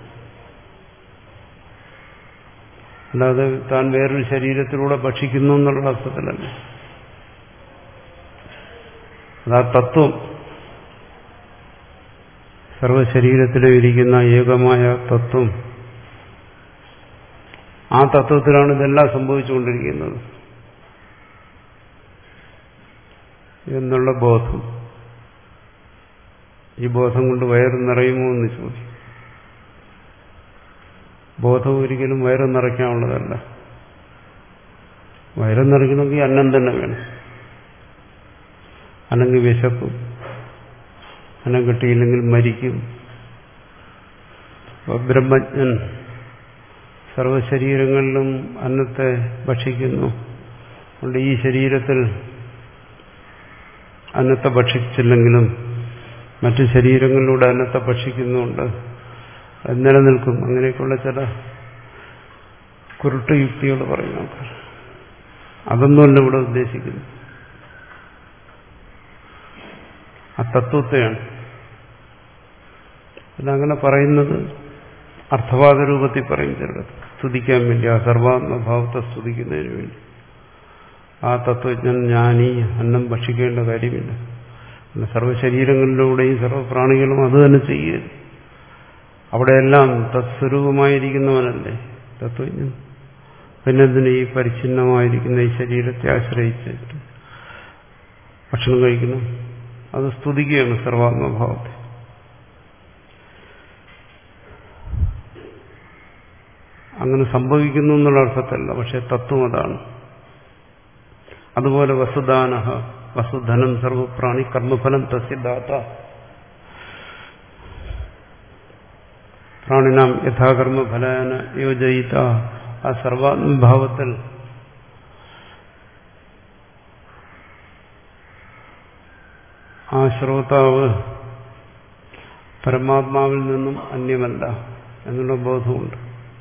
അല്ലാതെ താൻ വേറൊരു ശരീരത്തിലൂടെ ഭക്ഷിക്കുന്നു എന്നുള്ള അർത്ഥത്തിലല്ല. അതാ തത്വം സർവശരീരത്തിലും ഇരിക്കുന്ന ഏകമായ തത്വം, ആ തത്വത്തിലാണ് ഇതെല്ലാം സംഭവിച്ചുകൊണ്ടിരിക്കുന്നത് എന്നുള്ള ബോധം. ഈ ബോധം കൊണ്ട് വയറ് നിറയുമോ എന്ന് ചോദിക്കും. ബോധം ഒരിക്കലും വയറ് നിറയ്ക്കാനുള്ളതല്ല. വയറ് നിറയ്ക്കണമെങ്കിൽ അന്നം തന്നെ വേണം. അല്ലെങ്കിൽ വിശക്കും, അന്നം കിട്ടിയില്ലെങ്കിൽ മരിക്കും. ബ്രഹ്മജ്ഞൻ സർവശരീരങ്ങളിലും അന്നത്തെ ഭക്ഷിക്കുന്നു. അതുകൊണ്ട് ഈ ശരീരത്തിൽ അന്നത്തെ ഭക്ഷിച്ചില്ലെങ്കിലും മറ്റു ശരീരങ്ങളിലൂടെ അന്നത്തെ ഭക്ഷിക്കുന്നുണ്ട്, അത് നിലനിൽക്കും. അങ്ങനെയൊക്കെയുള്ള ചില കുരുട്ട് യുക്തികൾ പറയുന്ന ആൾക്കാർ. അതൊന്നുമല്ല ഇവിടെ ഉദ്ദേശിക്കുന്നു. ആ തത്വത്തെയാണ്. പിന്നെ അങ്ങനെ പറയുന്നത് അർത്ഥവാദ രൂപത്തിൽ പറയും ചിലടത്ത്, സ്തുതിക്കാൻ വേണ്ടി, ആ സർവാത്മഭാവത്തെ സ്തുതിക്കുന്നതിന് വേണ്ടി. ആ തത്വജ്ഞൻ ജ്ഞാനി അന്നം ഭക്ഷിക്കേണ്ട കാര്യമില്ല. സർവ്വശരീരങ്ങളിലൂടെയും സർവ്വപ്രാണികളും അത് തന്നെ ചെയ്യുക. അവിടെയെല്ലാം തത്സ്വരൂപമായിരിക്കുന്നവനല്ലേ തത്വജ്ഞൻ. പിന്നെന്തിന് ഈ പരിച്ഛിന്നമായിരിക്കുന്ന ഈ ശരീരത്തെ ആശ്രയിച്ചിട്ട് ഭക്ഷണം കഴിക്കണം? അത് സ്തുതിക്കുകയാണ് സർവാത്മഭാവത്തെ. അങ്ങനെ സംഭവിക്കുന്നു എന്നുള്ള അർത്ഥത്തല്ല, പക്ഷെ തത്വം അതാണ്. അതുപോലെ വസുദാനഃ, വസുധനം സർവപ്രാണി കർമ്മഫലം തസ്യ ദാത. പ്രാണിനാം യഥാകർമ്മഫലാന യോജയിത. ആ സർവാത്മഭാവത്തിൽ ആ ശ്രോതാവ് പരമാത്മാവിൽ നിന്നും അന്യമല്ല എന്നുള്ള ബോധമുണ്ട്.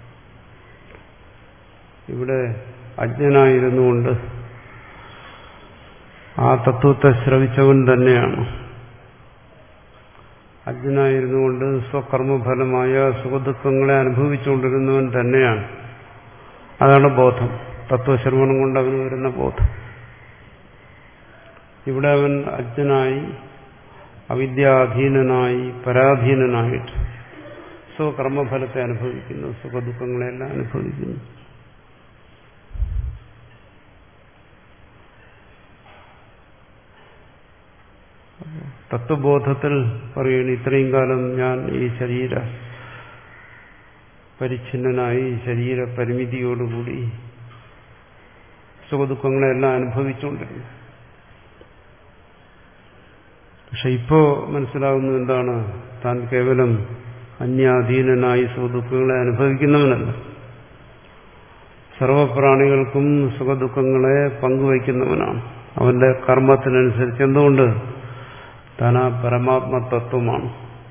ഇവിടെ അജ്ഞനായിരുന്നുകൊണ്ട് ആ തത്വത്തെ ശ്രവിച്ചവൻ തന്നെയാണ്. അജ്ഞനായിരുന്നുകൊണ്ട് സ്വകർമ്മഫലമായ സുഖദുഃഖങ്ങളെ അനുഭവിച്ചുകൊണ്ടിരുന്നവൻ തന്നെയാണ്. അതാണ് ബോധം. തത്വശ്രവണം കൊണ്ട് അവന് വരുന്ന ബോധം. ഇവിടെ അവൻ അജ്ഞനായി, അവിദ്യാധീനനായി, പരാധീനനായിട്ട് സ്വകർമ്മഫലത്തെ അനുഭവിക്കുന്നു, സുഖദുഃഖങ്ങളെല്ലാം അനുഭവിക്കുന്നു. തത്വബോധത്തിൽ പറയുന്നു, ഇത്രയും കാലം ഞാൻ ഈ ശരീര പരിച്ഛിന്നനായി ശരീര പരിമിതിയോടുകൂടി സുഖദുഃഖങ്ങളെല്ലാം അനുഭവിച്ചുകൊണ്ടിരുന്നു. പക്ഷെ ഇപ്പോ മനസ്സിലാകുന്നു എന്താണ്, താൻ കേവലം അന്യാധീനനായി സുഖദുഃഖങ്ങളെ അനുഭവിക്കുന്നവനല്ല, സർവപ്രാണികൾക്കും സുഖദുഃഖങ്ങളെ പങ്കുവയ്ക്കുന്നവനാണ് അവന്റെ കർമ്മത്തിനനുസരിച്ച്. എന്തുകൊണ്ട്? താൻ ആ പരമാത്മതത്വമാണ്.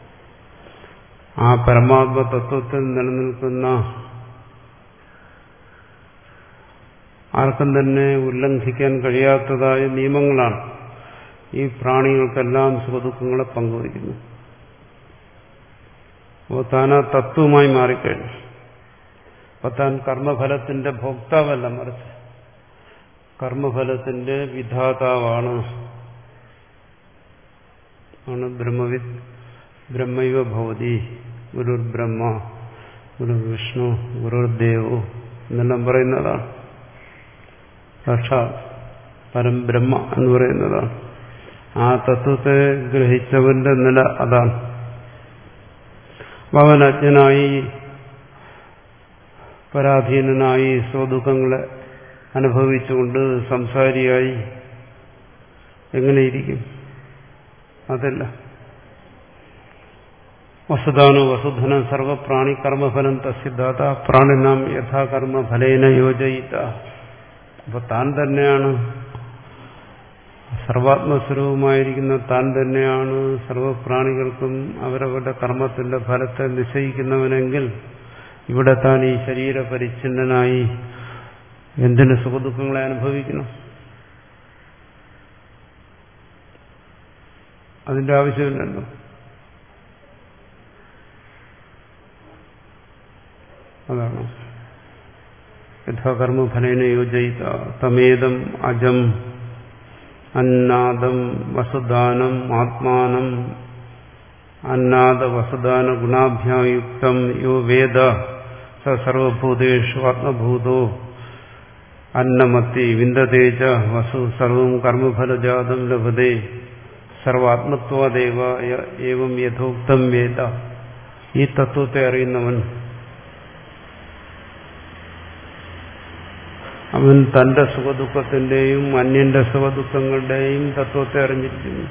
ആ പരമാത്മതത്വത്തിൽ നിലനിൽക്കുന്ന ആർക്കും തന്നെ ഉല്ലംഘിക്കാൻ കഴിയാത്തതായ നിയമങ്ങളാണ് ഈ പ്രാണികൾക്കെല്ലാം സുഖദുഃഖങ്ങളെ പങ്കുവയ്ക്കുന്നു. അപ്പോൾ താൻ ആ തത്വമായി മാറിക്കഴിഞ്ഞു. അപ്പൊ താൻ കർമ്മഫലത്തിന്റെ ഭോക്താവല്ല, മറിച്ച് കർമ്മഫലത്തിന്റെ വിധാതാവാണ്. ആണ് ബ്രഹ്മവിദ് ബ്രഹ്മൈവ ഭവതി, ഗുരുർ ബ്രഹ്മ, ഗുരു വിഷ്ണു, ഗുരുർ ദേവോ എന്നെല്ലാം പറയുന്നതാണ്. സാക്ഷാത് പരം ബ്രഹ്മ എന്ന് പറയുന്നതാണ്. ആ തത്വത്തെ ഗ്രഹിച്ചവന്റെ നില അതാണ്. അവൻ അജ്ഞനായി, പരാധീനനായി, സ്വദുഃഖങ്ങളെ അനുഭവിച്ചുകൊണ്ട് സംസാരിയായി എങ്ങനെയിരിക്കും? അതല്ല. വസുദാനോ വസുധനം സർവപ്രാണി കർമ്മഫലം തസ്യ ദാത പ്രാണിനാം യഥാകർമ്മഫലേന യോജയിത. അപ്പൊ താൻ തന്നെയാണ്, സർവാത്മസ്വരൂപമായിരിക്കുന്ന താൻ തന്നെയാണ് സർവപ്രാണികൾക്കും അവരവരുടെ കർമ്മത്തിന്റെ ഫലത്തെ നിശ്ചയിക്കുന്നവനെങ്കിൽ ഇവിടെ താൻ ഈ ശരീര പരിച്ഛിന്നനായി എന്തിന് സുഖദുഃഖങ്ങളെ അനുഭവിക്കണം? അതിന്റെ ആവശ്യമില്ലല്ലോ. അതാണ് യഥാകർമ്മഫലേന യോജയിത തമേദം അജം അന്നാദം വസുദാനം ആത്മാനം അന്നാദ വസുദാന ഗുണാഭ്യായുക്തം യോ വേദ സ സർവഭൂതേഷു ആത്മഭൂതോ അന്നമത്തി വിന്ദതേജ വസു സർവം കർമ്മഫലജാതം ലഭതേ സർവാത്മത്വദേവ ഏവം യഥോക്തം വേദ. ഈ തത്വത്തെ അറിയുന്നവൻ അവൻ തന്റെ സുഖദുഃഖത്തിന്റെയും അന്യന്റെ സുഖദുഃഖങ്ങളുടെയും തത്വത്തെ അറിഞ്ഞിരിക്കുന്നു.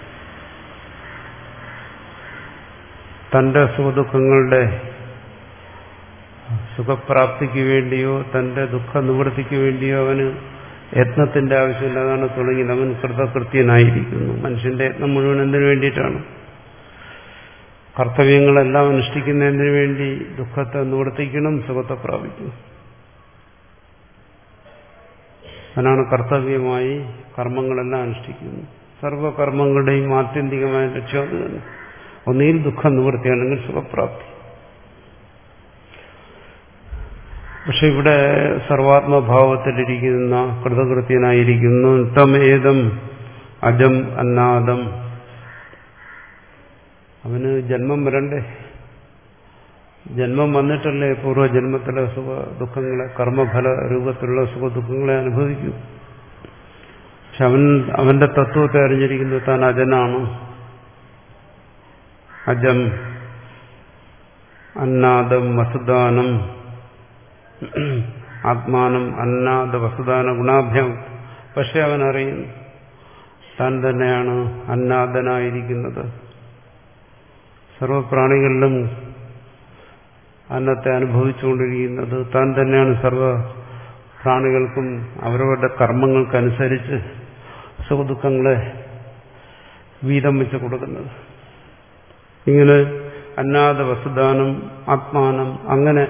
തന്റെ സുഖദുഃഖങ്ങളുടെ സുഖപ്രാപ്തിക്ക് വേണ്ടിയോ തന്റെ ദുഃഖ നിവൃത്തിക്ക് വേണ്ടിയോ അവന് യത്നത്തിന്റെ ആവശ്യമില്ല. അതാണ് തുടങ്ങിയത്. അവൻ കൃതകൃത്യനായിരിക്കുന്നു. മനുഷ്യന്റെ യത്നം മുഴുവൻ എന്തിനു വേണ്ടിയിട്ടാണ്? കർത്തവ്യങ്ങളെല്ലാം അനുഷ്ഠിക്കുന്നതിന് വേണ്ടി ദുഃഖത്തെ നിവർത്തിക്കണം, സുഖത്തെ പ്രാപിക്കണം. അതിനാണ് കർത്തവ്യമായി കർമ്മങ്ങളെല്ലാം അനുഷ്ഠിക്കുന്നത്. സർവകർമ്മങ്ങളുടെയും ആത്യന്തികമായ ലക്ഷ്യം അത് തന്നെ. ഒന്നുകിൽ ദുഃഖം നിവൃത്തി, അല്ലെങ്കിൽ സുഖപ്രാപ്തി. പക്ഷെ ഇവിടെ സർവാത്മഭാവത്തിലിരിക്കുന്ന കൃതകൃത്യനായിരിക്കുന്നു. തമേതം അജം അന്നാദം. അവന് ജന്മം വരണ്ടേ? ജന്മം വന്നിട്ടല്ലേ പൂർവ്വജന്മത്തിലെ സുഖ ദുഃഖങ്ങളെ, കർമ്മഫല രൂപത്തിലുള്ള സുഖ ദുഃഖങ്ങളെ അനുഭവിക്കൂ. പക്ഷെ അവൻ അവന്റെ തത്വത്തെ അറിഞ്ഞിരിക്കുന്നത് താൻ അജനാണ്. അജം അന്നാദം വസുദാനം ആത്മാനം അന്നാദ വസുദാന ഗുണാഭ്യം. പക്ഷെ അവൻ അറിയുന്നു താൻ തന്നെയാണ് അന്നാദനായിരിക്കുന്നത്. സർവപ്രാണികളിലും അന്നത്തെ അനുഭവിച്ചുകൊണ്ടിരിക്കുന്നത് താൻ തന്നെയാണ്. സർവ പ്രാണികൾക്കും അവരവരുടെ കർമ്മങ്ങൾക്കനുസരിച്ച് സുഖദുഃഖങ്ങളെ വീതം വെച്ച് കൊടുക്കുന്നത്. ഇങ്ങനെ അന്നാദ വസുദാനം ആത്മാനം അങ്ങനെ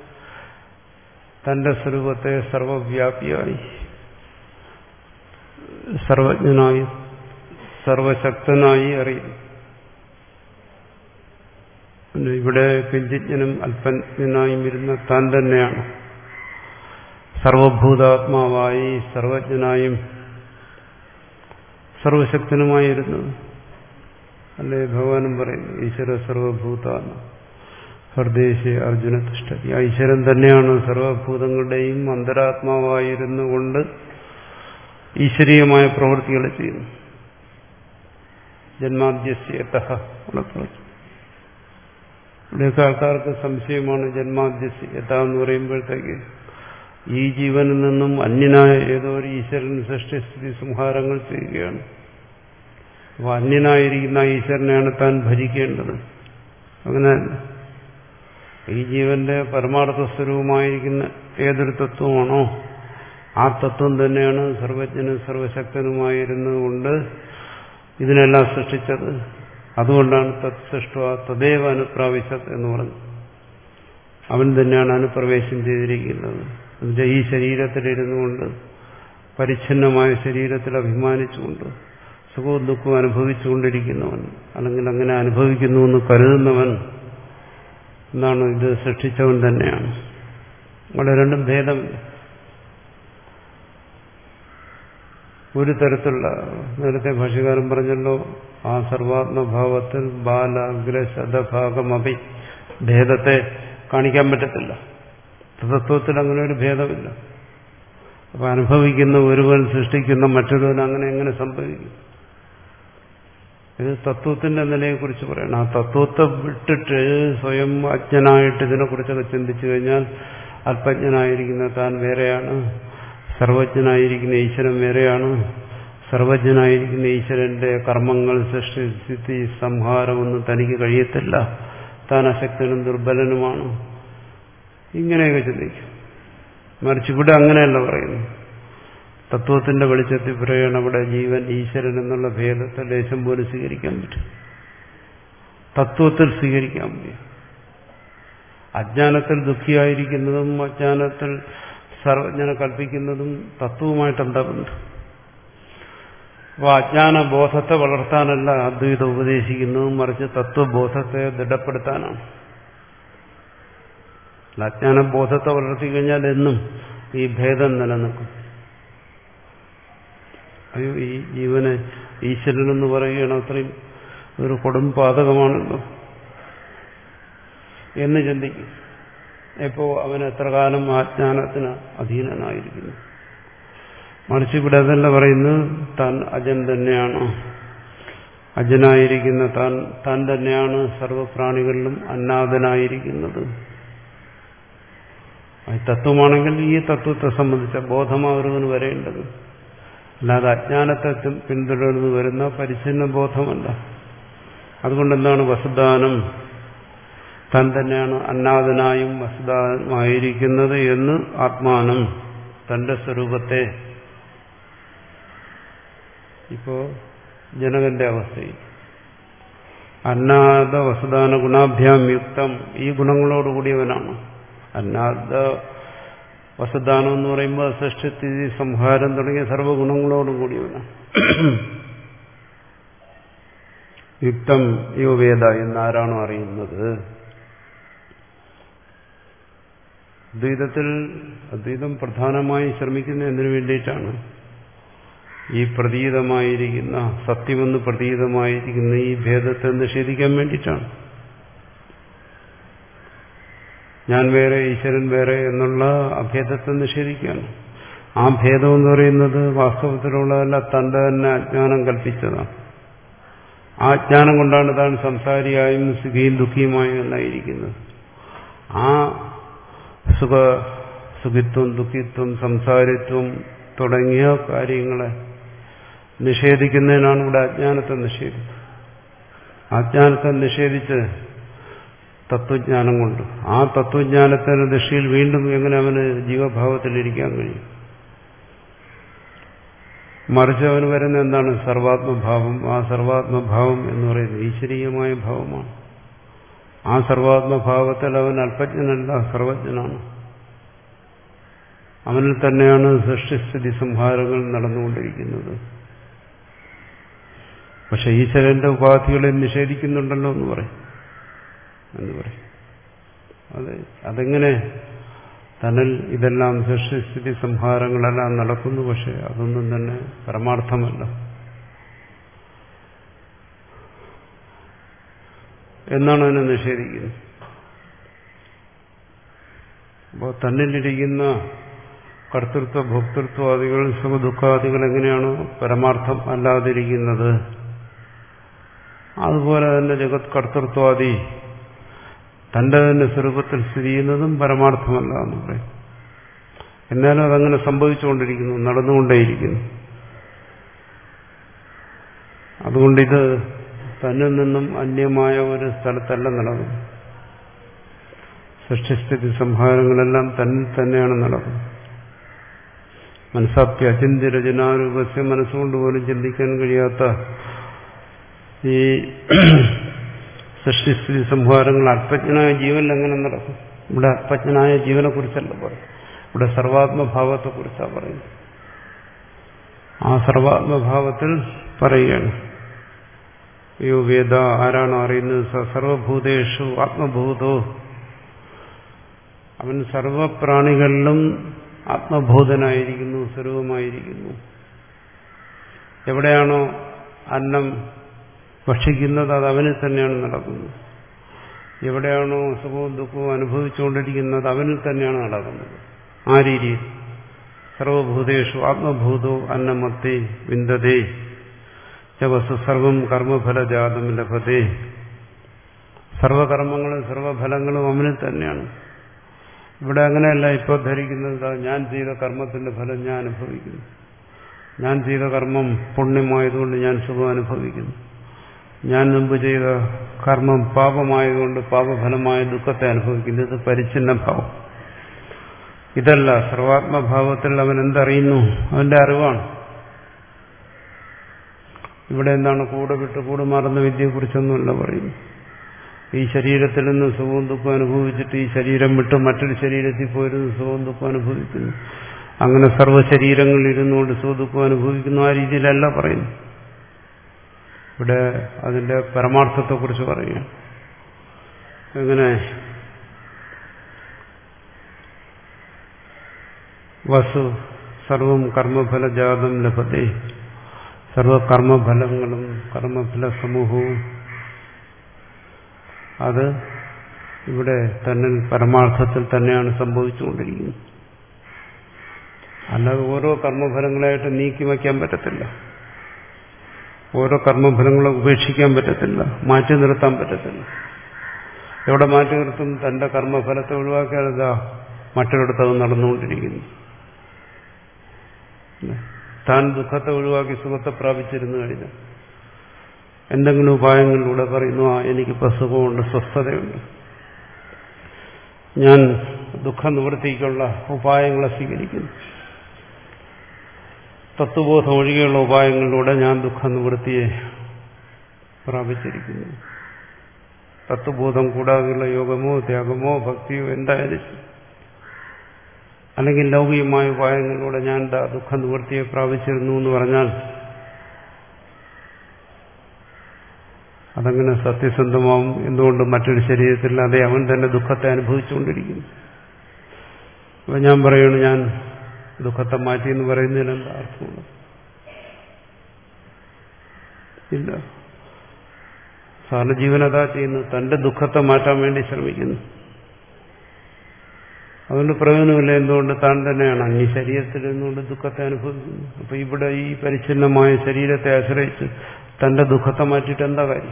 തന്റെ സ്വരൂപത്തെ സർവവ്യാപിയായി സർവജ്ഞനായി സർവശക്തനായി അറിയുന്നു. ഇവിടെ കിഞ്ചിജ്ഞനും അല്പജ്ഞനായും വരുന്ന താൻ തന്നെയാണ് സർവഭൂതാത്മാവായി സർവജ്ഞനായും സർവശക്തനുമായിരുന്നത്. അല്ലേ ഭഗവാനും പറയുന്നു ഈശ്വര സർവഭൂതാത്മ ഹൃദയശേ അർജുന തിഷ്ഠതി. ഈശ്വരൻ തന്നെയാണ് സർവഭൂതങ്ങളുടെയും അന്തരാത്മാവായിരുന്നു കൊണ്ട് ഈശ്വരീയമായ പ്രവൃത്തികൾ ചെയ്യുന്നു. ജന്മാദ്യസ്യതഃ ഇവിടെയൊക്കെ ആൾക്കാർക്ക് സംശയമാണ്. ജന്മാദ്യസ്യത എന്ന് പറയുമ്പോഴത്തേക്ക് ഈ ജീവനിൽ നിന്നും അന്യനായ ഏതോ ഒരു ഈശ്വരൻ സൃഷ്ടിസ്ഥിതി സംഹാരങ്ങൾ ചെയ്യുകയാണ്. അപ്പോൾ അന്യനായിരിക്കുന്ന ഈശ്വരനെയാണ് താൻ ഭജിക്കേണ്ടത്. അങ്ങനെ ഈ ജീവന്റെ പരമാർത്ഥ സ്വരൂപമായിരിക്കുന്ന ഏതൊരു തത്വമാണോ ആ തത്വം തന്നെയാണ് സർവജ്ഞനും സർവശക്തനുമായിരുന്നതുകൊണ്ട് ഇതിനെല്ലാം സൃഷ്ടിച്ചത്. അതുകൊണ്ടാണ് തത് സൃഷ്ട തദേവ അനുപ്രാവശ്യത് എന്ന് പറഞ്ഞു. അവൻ തന്നെയാണ് അനുപ്രവേശം ചെയ്തിരിക്കുന്നത്. എന്നുവെച്ചാൽ ഈ ശരീരത്തിലിരുന്നു കൊണ്ട് പരിച്ഛിന്നമായ ശരീരത്തിൽ അഭിമാനിച്ചുകൊണ്ട് സുഖവും ദുഃഖവും അനുഭവിച്ചുകൊണ്ടിരിക്കുന്നവൻ, അല്ലെങ്കിൽ അങ്ങനെ അനുഭവിക്കുന്നുവെന്ന് കരുതുന്നവൻ എന്താണ്? ഇത് സൃഷ്ടിച്ചവൻ തന്നെയാണ്. അവിടെ രണ്ടും ഭേദമില്ല. ഒരു തരത്തിലുള്ള നേരത്തെ ഭാഷ്യകാരൻ പറഞ്ഞല്ലോ ആ സർവാത്മഭാവത്തിൽ ബാലാഗ്രശതഭാഗമപി ഭേദത്തെ കാണിക്കാൻ പറ്റത്തില്ല. തത്വത്തിൽ അങ്ങനെ ഒരു ഭേദമില്ല. അപ്പൊ അനുഭവിക്കുന്ന ഒരുവൻ സൃഷ്ടിക്കുന്ന മറ്റൊരുവൻ അങ്ങനെ എങ്ങനെ സംഭവിക്കും? ഇത് തത്വത്തിന്റെ നിലയെക്കുറിച്ച് പറയണം. ആ തത്വത്തെ വിട്ടിട്ട് സ്വയം അജ്ഞനായിട്ട് ഇതിനെക്കുറിച്ചൊക്കെ ചിന്തിച്ചു കഴിഞ്ഞാൽ അല്പജ്ഞനായിരിക്കുന്ന താൻ വേറെയാണ്, സർവജ്ഞനായിരിക്കുന്ന ഈശ്വരൻ വേറെയാണ്. സർവജ്ഞനായിരിക്കുന്ന ഈശ്വരന്റെ കർമ്മങ്ങൾ സൃഷ്ടി സ്ഥിതി സംഹാരമൊന്നും തനിക്ക് കഴിയത്തില്ല, താൻ അശക്തനും ദുർബലനുമാണ്, ഇങ്ങനെയൊക്കെ ചിന്തിക്കും. മറിച്ച് ഇവിടെ അങ്ങനെയല്ല പറയുന്നു. തത്വത്തിന്റെ വെളിച്ചത്തിൽ പറയണം അവിടെ ജീവൻ ഈശ്വരൻ എന്നുള്ള ഭേദത്തെ ലേശം പോലും സ്വീകരിക്കാൻ പറ്റും. തത്വത്തിൽ സ്വീകരിക്കാൻ പറ്റും. അജ്ഞാനത്തിൽ ദുഃഖിയായിരിക്കുന്നതും അജ്ഞാനത്തിൽ സർവജ്ഞനെ കൽപ്പിക്കുന്നതും തത്വവുമായിട്ട് എന്താ ബന്ധം? അപ്പോൾ അജ്ഞാന ബോധത്തെ വളർത്താനല്ല അദ്വൈതം ഉപദേശിക്കുന്നതും, മറിച്ച് തത്വബോധത്തെ ദൃഢപ്പെടുത്താനാണ്. അജ്ഞാനബോധത്തെ വളർത്തി കഴിഞ്ഞാൽ എന്നും ഈ ഭേദം നിലനിൽക്കും. അയ്യോ ഈ ജീവന് ഈശ്വരനെന്ന് പറയുകയാണ്, അത്രയും ഒരു കൊടും പാതകമാണല്ലോ എന്ന് ചിന്തിക്കും. എപ്പോ അവൻ എത്ര കാലം അജ്ഞാനത്തിന് അധീനനായിരിക്കുന്നു. മറിച്ച് ഇവിടെ അതല്ല പറയുന്നത്, താൻ അജൻ തന്നെയാണ്. അജനായിരിക്കുന്ന താൻ താൻ തന്നെയാണ് സർവപ്രാണികളിലും അന്നാഥനായിരിക്കുന്നത്. തത്വമാണെങ്കിൽ ഈ തത്വത്തെ സംബന്ധിച്ച ബോധമാകരുവന് വരേണ്ടത്, അല്ലാതെ അജ്ഞാനത്തെ പിന്തുടർന്ന് വരുന്ന പരിച്ഛിന്ന ബോധമല്ല. അതുകൊണ്ടെന്താണ് വസുദാനം, താൻ തന്നെയാണ് അന്നാഥനായും വസുദാനമായിരിക്കുന്നത് എന്ന് ആത്മാനം തന്റെ സ്വരൂപത്തെ. ഇപ്പോ ജനകന്റെ അവസ്ഥയിൽ അന്നാദ വസുദാന ഗുണാഭ്യാം യുക്തം, ഈ ഗുണങ്ങളോടുകൂടിയവനാണ്. അന്നാദ വസുദാനം എന്ന് പറയുമ്പോൾ സൃഷ്ടിസ്ഥിതി സംഹാരം തുടങ്ങിയ സർവ്വഗുണങ്ങളോടും കൂടിയവനാണ്. യുക്തം യോ വേദ എന്നാരാണോ അറിയുന്നത്, അദ്വൈതത്തിൽ അദ്വൈതം പ്രധാനമായും ശ്രമിക്കുന്ന എന്തിനു വേണ്ടിയിട്ടാണ്? ഈ പ്രതീതമായിരിക്കുന്ന സത്യമെന്ന് പ്രതീതമായിരിക്കുന്ന ഈ ഭേദത്തെ നിഷേധിക്കാൻ വേണ്ടിയിട്ടാണ്. ഞാൻ വേറെ ഈശ്വരൻ വേറെ എന്നുള്ള അഭേദത്തെ നിഷേധിക്കുകയാണ്. ആ ഭേദം എന്ന് പറയുന്നത് വാസ്തവത്തിലുള്ളതല്ല, തന്റെ തന്നെ അജ്ഞാനം കൽപ്പിച്ചതാണ്. ആ അജ്ഞാനം കൊണ്ടാണ് താൻ സംസാരിയായും സുഖിയും ദുഃഖിയുമായും എല്ലാം ഇരിക്കുന്നത്. ആ സുഖ സുഖിത്വം ദുഃഖിത്വം സംസാരിത്വം തുടങ്ങിയ കാര്യങ്ങളെ നിഷേധിക്കുന്നതിനാണ് ഇവിടെ അജ്ഞാനത്തെ നിഷേധിച്ചത്. അജ്ഞാനത്തെ നിഷേധിച്ച് തത്വജ്ഞാനം കൊണ്ട് ആ തത്വജ്ഞാനത്തിന്റെ ദൃഷ്ടിയിൽ വീണ്ടും എങ്ങനെ അവന് ജീവഭാവത്തിലിരിക്കാൻ കഴിയും? മറിച്ച് അവന് വരുന്ന എന്താണ്? സർവാത്മഭാവം. ആ സർവാത്മഭാവം എന്ന് പറയുന്നത് ഈശ്വരീയമായ ഭാവമാണ്. ആ സർവാത്മഭാവത്തിൽ അവൻ അല്പജ്ഞനല്ല, സർവജ്ഞനാണ്. അവനിൽ തന്നെയാണ് സൃഷ്ടിസ്ഥിതി സംഹാരങ്ങൾ നടന്നുകൊണ്ടിരിക്കുന്നത്. പക്ഷെ ഈശ്വരന്റെ ഉപാധികളെ നിഷേധിക്കുന്നുണ്ടല്ലോ എന്ന് പറയും എന്ന് പറയും അത് അതെങ്ങനെ? തന്നിൽ ഇതെല്ലാം സൃഷ്ടിസ്ഥിതി സംഹാരങ്ങളെല്ലാം നടക്കുന്നു, പക്ഷെ അതൊന്നും തന്നെ പരമാർത്ഥമല്ല എന്നാണ് അതിനെ നിഷേധിക്കുന്നത്. അപ്പോൾ തന്നിലിരിക്കുന്ന കർത്തൃത്വ ഭോക്തൃത്വാദികൾ സുഖദുഃഖാദികൾ എങ്ങനെയാണ് പരമാർത്ഥം അല്ലാതിരിക്കുന്നത്, അതുപോലെ തന്നെ ജഗത് കർത്തൃത്വാദി തന്റെ തന്നെ സ്വരൂപത്തിൽ സ്ഥിതി ചെയ്യുന്നതും പരമാർത്ഥമല്ല എന്ന് പറയും. എന്നാലും അതങ്ങനെ സംഭവിച്ചുകൊണ്ടിരിക്കുന്നു, നടന്നുകൊണ്ടേയിരിക്കുന്നു. അതുകൊണ്ടിത് തന്നിൽ നിന്നും അന്യമായ ഒരു സ്ഥലത്തല്ല നടക്കുന്നത്. സൃഷ്ടിസ്ഥിതി സംഹാരങ്ങളെല്ലാം തന്നിൽ തന്നെയാണ് നടക്കുന്നത്. മനസ്സാപ്യ അചിന്ത്യ രചനാരൂപസ്യ, മനസ്സുകൊണ്ട് പോലും ചിന്തിക്കാൻ കഴിയാത്ത ഈ സൃഷ്ടിസ്ഥിതി സംഹാരങ്ങൾ അല്പജ്ഞനായ ജീവനിൽ എങ്ങനെ നടക്കും? ഇവിടെ അല്പജ്ഞനായ ജീവനെ കുറിച്ചല്ല പറയും, ഇവിടെ സർവാത്മഭാവത്തെക്കുറിച്ചാണ് പറയുന്നത്. ആ സർവാത്മഭാവത്തിൽ പറയുകയാണ്, യോ വേദ, ആരാണോ അറിയുന്നത്, സർവഭൂതേഷു ആത്മഭൂതോ, അവൻ സർവപ്രാണികളിലും ആത്മഭൂതനായിരിക്കുന്നു, സ്വരൂപമായിരിക്കുന്നു. എവിടെയാണോ അന്നം ഭക്ഷിക്കുന്നത് അത് അവനിൽ തന്നെയാണ് നടക്കുന്നത്. എവിടെയാണോ സുഖവും ദുഃഖവും അനുഭവിച്ചുകൊണ്ടിരിക്കുന്നത് അവനിൽ തന്നെയാണ് നടക്കുന്നത്. ആ രീതിയിൽ സർവഭൂതേഷു ആത്മഭൂതോ അന്നമത്തെ വിന്ദതേ വസ്തു സർവം കർമ്മഫലജാതം ലഭതേ. സർവകർമ്മങ്ങളും സർവഫലങ്ങളും അവനിൽ തന്നെയാണ്. ഇവിടെ അങ്ങനെയല്ല ഇപ്പോൾ ധരിക്കുന്നത് ഞാൻ ചെയ്ത കർമ്മത്തിന്റെ ഫലം ഞാൻ അനുഭവിക്കുന്നു, ഞാൻ ചെയ്ത കർമ്മം പുണ്യമായതുകൊണ്ട് ഞാൻ സുഖം അനുഭവിക്കുന്നു, ഞാൻ മുമ്പ് ചെയ്ത കർമ്മം പാപമായതുകൊണ്ട് പാപഫലമായ ദുഃഖത്തെ അനുഭവിക്കുന്നു. ഇത് പരിച്ഛിന്ന ഭാവം. ഇതല്ല സർവാത്മഭാവത്തിൽ അവൻ എന്തറിയുന്നു? അവന്റെ അറിവാണ്. ഇവിടെ എന്താണ് കൂടെ വിട്ട് കൂടെ മാറുന്ന വിദ്യയെക്കുറിച്ചൊന്നുമല്ല പറയുന്നു. ഈ ശരീരത്തിൽ നിന്ന് സുഖവും ദുഃഖം അനുഭവിച്ചിട്ട് ഈ ശരീരം വിട്ട് മറ്റൊരു ശരീരത്തിൽ പോയിരുന്നു സുഖവും ദുഃഖം അനുഭവിക്കുന്നു. അങ്ങനെ സർവ്വശരീരങ്ങളിൽ ഇരുന്നുകൊണ്ട് സുഖദുഃഖം അനുഭവിക്കുന്നു. ആ രീതിയിലല്ല പറയുന്നു. ഇവിടെ അതിന്റെ പരമാർത്ഥത്തെക്കുറിച്ച് പറയുക. എങ്ങനെ? വസു സർവം കർമ്മഫലജാതം ലഭത്തെ. സർവകർമ്മഫലങ്ങളും കർമ്മഫല സമൂഹവും അത് ഇവിടെ തന്നെ പരമാർത്ഥത്തിൽ തന്നെയാണ് സംഭവിച്ചുകൊണ്ടിരിക്കുന്നത്. അല്ലാതെ ഓരോ കർമ്മഫലങ്ങളായിട്ട് നീക്കി വയ്ക്കാൻ പറ്റത്തില്ല, ഓരോ കർമ്മഫലങ്ങളെ ഉപേക്ഷിക്കാൻ പറ്റത്തില്ല, മാറ്റി നിർത്താൻ പറ്റത്തില്ല. എവിടെ മാറ്റി നിർത്തും? തന്റെ കർമ്മഫലത്തെ ഒഴിവാക്കിയാൽ മറ്റൊരിടത്ത് അത് നടന്നുകൊണ്ടിരിക്കുന്നു. താൻ ദുഃഖത്തെ ഒഴിവാക്കി സുഖത്തെ പ്രാപിച്ചിരുന്നു കഴിഞ്ഞാൽ എന്തെങ്കിലും ഉപായങ്ങളിലൂടെ പറയുന്നു, ആ എനിക്കിപ്പോൾ സുഖമുണ്ട്, സ്വസ്ഥതയുണ്ട്, ഞാൻ ദുഃഖ നിവൃത്തിക്കുള്ള ഉപായങ്ങളെ സ്വീകരിക്കുന്നു, തത്വബോധം ഒഴികെയുള്ള ഉപായങ്ങളിലൂടെ ഞാൻ ദുഃഖ നിവൃത്തിയെ പ്രാപിച്ചിരിക്കുന്നു. തത്വബോധം കൂടാതെയുള്ള യോഗമോ ത്യാഗമോ ഭക്തിയോ എന്തായാലും, അല്ലെങ്കിൽ ലൗകികമായ ഉപായങ്ങളിലൂടെ ഞാൻ ദുഃഖ നിവൃത്തിയെ പ്രാപിച്ചിരുന്നു എന്ന് പറഞ്ഞാൽ അതങ്ങനെ സത്യസന്ധമാവും. എന്തുകൊണ്ട്? മറ്റൊരു ശരീരത്തിൽ അതേ അവൻ തന്നെ ദുഃഖത്തെ അനുഭവിച്ചുകൊണ്ടിരിക്കുന്നു. അപ്പൊ ഞാൻ പറയുന്നു ഞാൻ ദുഃഖത്തെ മാറ്റി എന്ന് പറയുന്നതിന് എന്താ അർത്ഥമുള്ളത്? ഇല്ല. സാധാരണ ജീവൻ അതാ ചെയ്യുന്നു, തന്റെ ദുഃഖത്തെ മാറ്റാൻ വേണ്ടി ശ്രമിക്കുന്നു. അതുകൊണ്ട് പ്രയോജനമില്ല. എന്തുകൊണ്ട്? താൻ തന്നെയാണ് ഈ ശരീരത്തിൽ നിന്നുകൊണ്ട് ദുഃഖത്തെ അനുഭവിക്കുന്നു. അപ്പൊ ഇവിടെ ഈ പരിച്ഛിന്നമായ ശരീരത്തെ ആശ്രയിച്ച് തന്റെ ദുഃഖത്തെ മാറ്റിയിട്ട് എന്താ കാര്യം?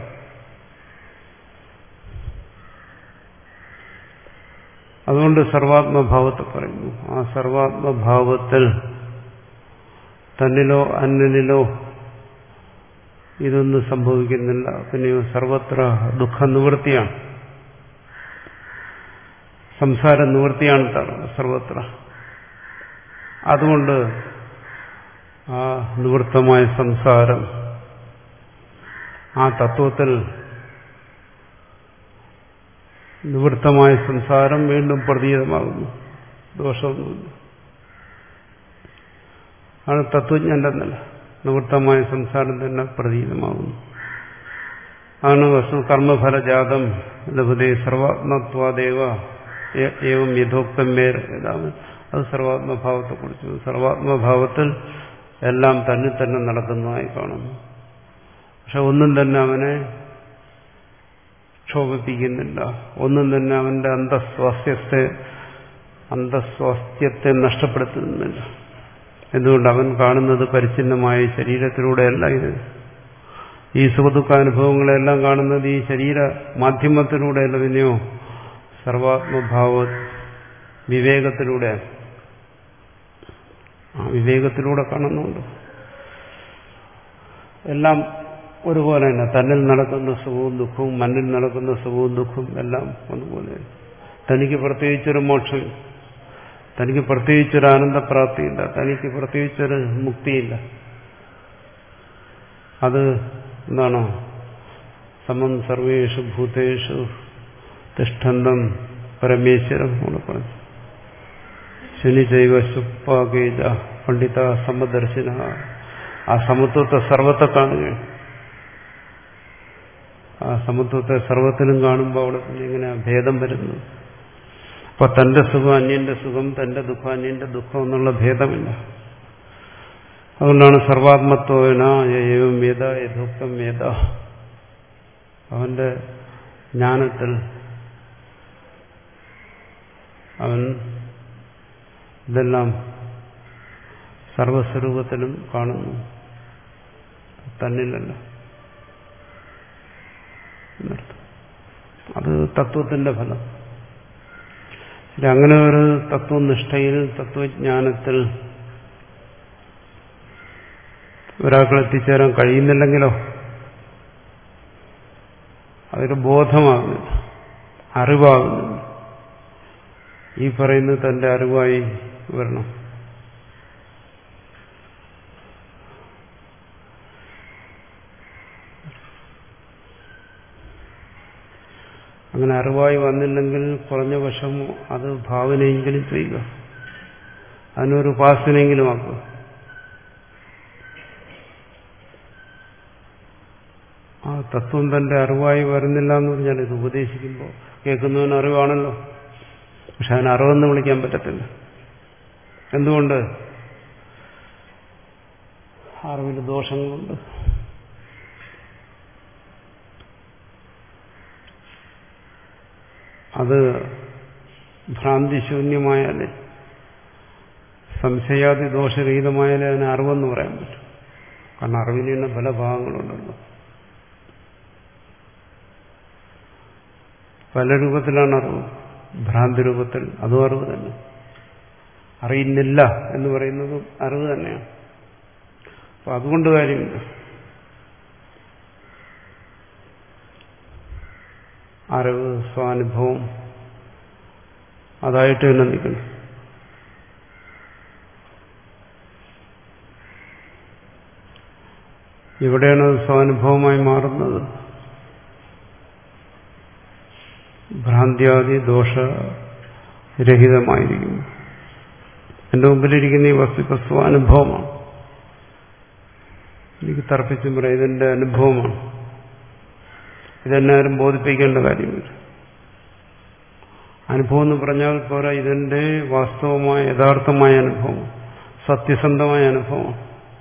അതുകൊണ്ട് സർവാത്മഭാവത്തെ പറയുന്നു. ആ സർവാത്മഭാവത്തിൽ തന്നിലോ അന്യനിലോ ഇതൊന്നും സംഭവിക്കുന്നില്ല. പിന്നെയോ സർവത്ര ദുഃഖ നിവൃത്തിയാണ്, സംസാര നിവൃത്തിയാണ് സർവത്ര. അതുകൊണ്ട് ആ നിവൃത്തമായ സംസാരം, ആ തത്വത്തിൽ നിവൃത്തമായ സംസാരം വീണ്ടും പ്രതീതമാകുന്നു. ദോഷമൊന്നുമില്ല. ആണ് തത്വജ്ഞന്റെ നില. നിവൃത്തമായ സംസാരം തന്നെ പ്രതീതമാകുന്നു. ആണ് വസ്തു കർമ്മഫലജാതം ലഭുതേ സർവാത്മത്വാദേവ ഏവം യഥോക്തം മേർ. അത് സർവാത്മഭാവത്തെക്കുറിച്ച്. സർവാത്മഭാവത്തിൽ എല്ലാം തന്നെ തന്നെ നടക്കുന്നതായി കാണുന്നു. പക്ഷെ ഒന്നും തന്നെ അവനെ ക്ഷോഭിപ്പിക്കുന്നില്ല. ഒന്നും തന്നെ അവന്റെ അന്തസ്വാസ്ഥ്യത്തെ അന്തസ്വാസ്ഥ്യത്തെ നഷ്ടപ്പെടുത്തുന്നില്ല. എന്തുകൊണ്ട്? അവൻ കാണുന്നത് പരിച്ഛിന്നമായ ശരീരത്തിലൂടെയല്ല. ഇത് ഈ സുഖദുഃഖാനുഭവങ്ങളെല്ലാം കാണുന്നത് ഈ ശരീര മാധ്യമത്തിലൂടെയല്ല, പിന്നെയോ സർവാത്മഭാവ വിവേകത്തിലൂടെയാണ്. ആ വിവേകത്തിലൂടെ കാണുന്നുണ്ട്. എല്ലാം ഒരുപോലെ തന്നെ. തന്നിൽ നടക്കുന്ന സുഖവും ദുഃഖവും മണ്ണിൽ നടക്കുന്ന സുഖവും ദുഃഖവും എല്ലാം ഒന്നുപോലെ. തനിക്ക് പ്രത്യേകിച്ചൊരു മോക്ഷം, തനിക്ക് പ്രത്യേകിച്ചൊരു ആനന്ദപ്രാപ്തിയില്ല, തനിക്ക് പ്രത്യേകിച്ചൊരു മുക്തിയില്ല. അത് എന്താണോ? സമം സർവേഷു ഭൂതേഷു തിഷ്ഠന്തം പരമേശ്വരം കൂടെ പറഞ്ഞു. ശനി ജൈവ സുപ്പാകേജ പണ്ഡിത സമദർശിന. ആ സമത്വത്തെ സർവത്തെ കാണുകയാണ്. ആ സമത്വത്തെ സർവത്തിലും കാണുമ്പോൾ അവിടെ പിന്നെ ഇങ്ങനെ ഭേദം വരുന്നു. അപ്പൊ തന്റെ സുഖം അന്യന്റെ സുഖം, തന്റെ ദുഃഖം അന്യന്റെ ദുഃഖം എന്നുള്ള ഭേദമില്ല. അതുകൊണ്ടാണ് സർവാത്മത്വേന ഏവം വേദ യഥോക്തം വേദ. അവന്റെ ജ്ഞാനത്തിൽ അവൻ ഇതെല്ലാം സർവസ്വരൂപത്തിലും കാണുന്നു, തന്നിലല്ല. അത് തത്വത്തിന്റെ ഫലം. അങ്ങനെ ഒരു തത്വനിഷ്ഠയിൽ, തത്വജ്ഞാനത്തിൽ ഒരാൾക്ക് എത്തിച്ചേരാൻ കഴിയുന്നില്ലെങ്കിലോ അതൊരു ബോധമാകുന്നില്ല, അറിവാകുന്നില്ല. ഈ പറയുന്നത് തന്റെ അറിവായി വരണം. അങ്ങനെ അറിവായി വന്നില്ലെങ്കിൽ കുറഞ്ഞ പക്ഷം അത് ഭാവനയെങ്കിലും ചെയ്യുക, അതിനൊരു ഉപാസനയെങ്കിലും ആക്കുക. ആ തത്വം തന്റെ അറിവായി വരുന്നില്ല എന്ന് പറഞ്ഞാൽ ഇത് ഉപദേശിക്കുമ്പോൾ കേൾക്കുന്നവന് അറിവാണല്ലോ, പക്ഷെ അതിന് അറിവെന്ന് വിളിക്കാൻ പറ്റത്തില്ല. എന്തുകൊണ്ട്? അറിവിൽ ദോഷങ്ങളുണ്ട്. അത് ഭ്രാന്തിശൂന്യമായാലേ, സംശയാദി ദോഷരഹിതമായാലേ അതിന് അറിവെന്ന് പറയാൻ പറ്റും. കാരണം അറിവിന് തന്നെ പല ഭാഗങ്ങളുണ്ടല്ലോ. പല രൂപത്തിലാണ് അറിവ്. ഭ്രാന്തി രൂപത്തിൽ അതും അറിവ് തന്നെ. അറിയുന്നില്ല എന്ന് പറയുന്നതും അറിവ് തന്നെയാണ്. അപ്പൊ അതുകൊണ്ട് കാര്യമില്ല. അറിവ് സ്വാനുഭവം അതായിട്ട് തന്നെ നിൽക്കണം. എവിടെയാണ് സ്വാനുഭവമായി മാറുന്നത്? ഭ്രാന്തിയാദി ദോഷരഹിതമായിരിക്കുന്നു. എന്റെ മുമ്പിലിരിക്കുന്ന ഈ വസ്തു ഇപ്പൊ സ്വാനുഭവമാണ്. എനിക്ക് തർപ്പിച്ചും പറയാം, ഇതെന്റെ അനുഭവമാണ്. ഇതെന്നെ ആരും ബോധിപ്പിക്കേണ്ട കാര്യമില്ല. അനുഭവം എന്ന് പറഞ്ഞാൽ പോരാ, ഇതിന്റെ വാസ്തവമായ യഥാർത്ഥമായ അനുഭവം, സത്യസന്ധമായ അനുഭവം.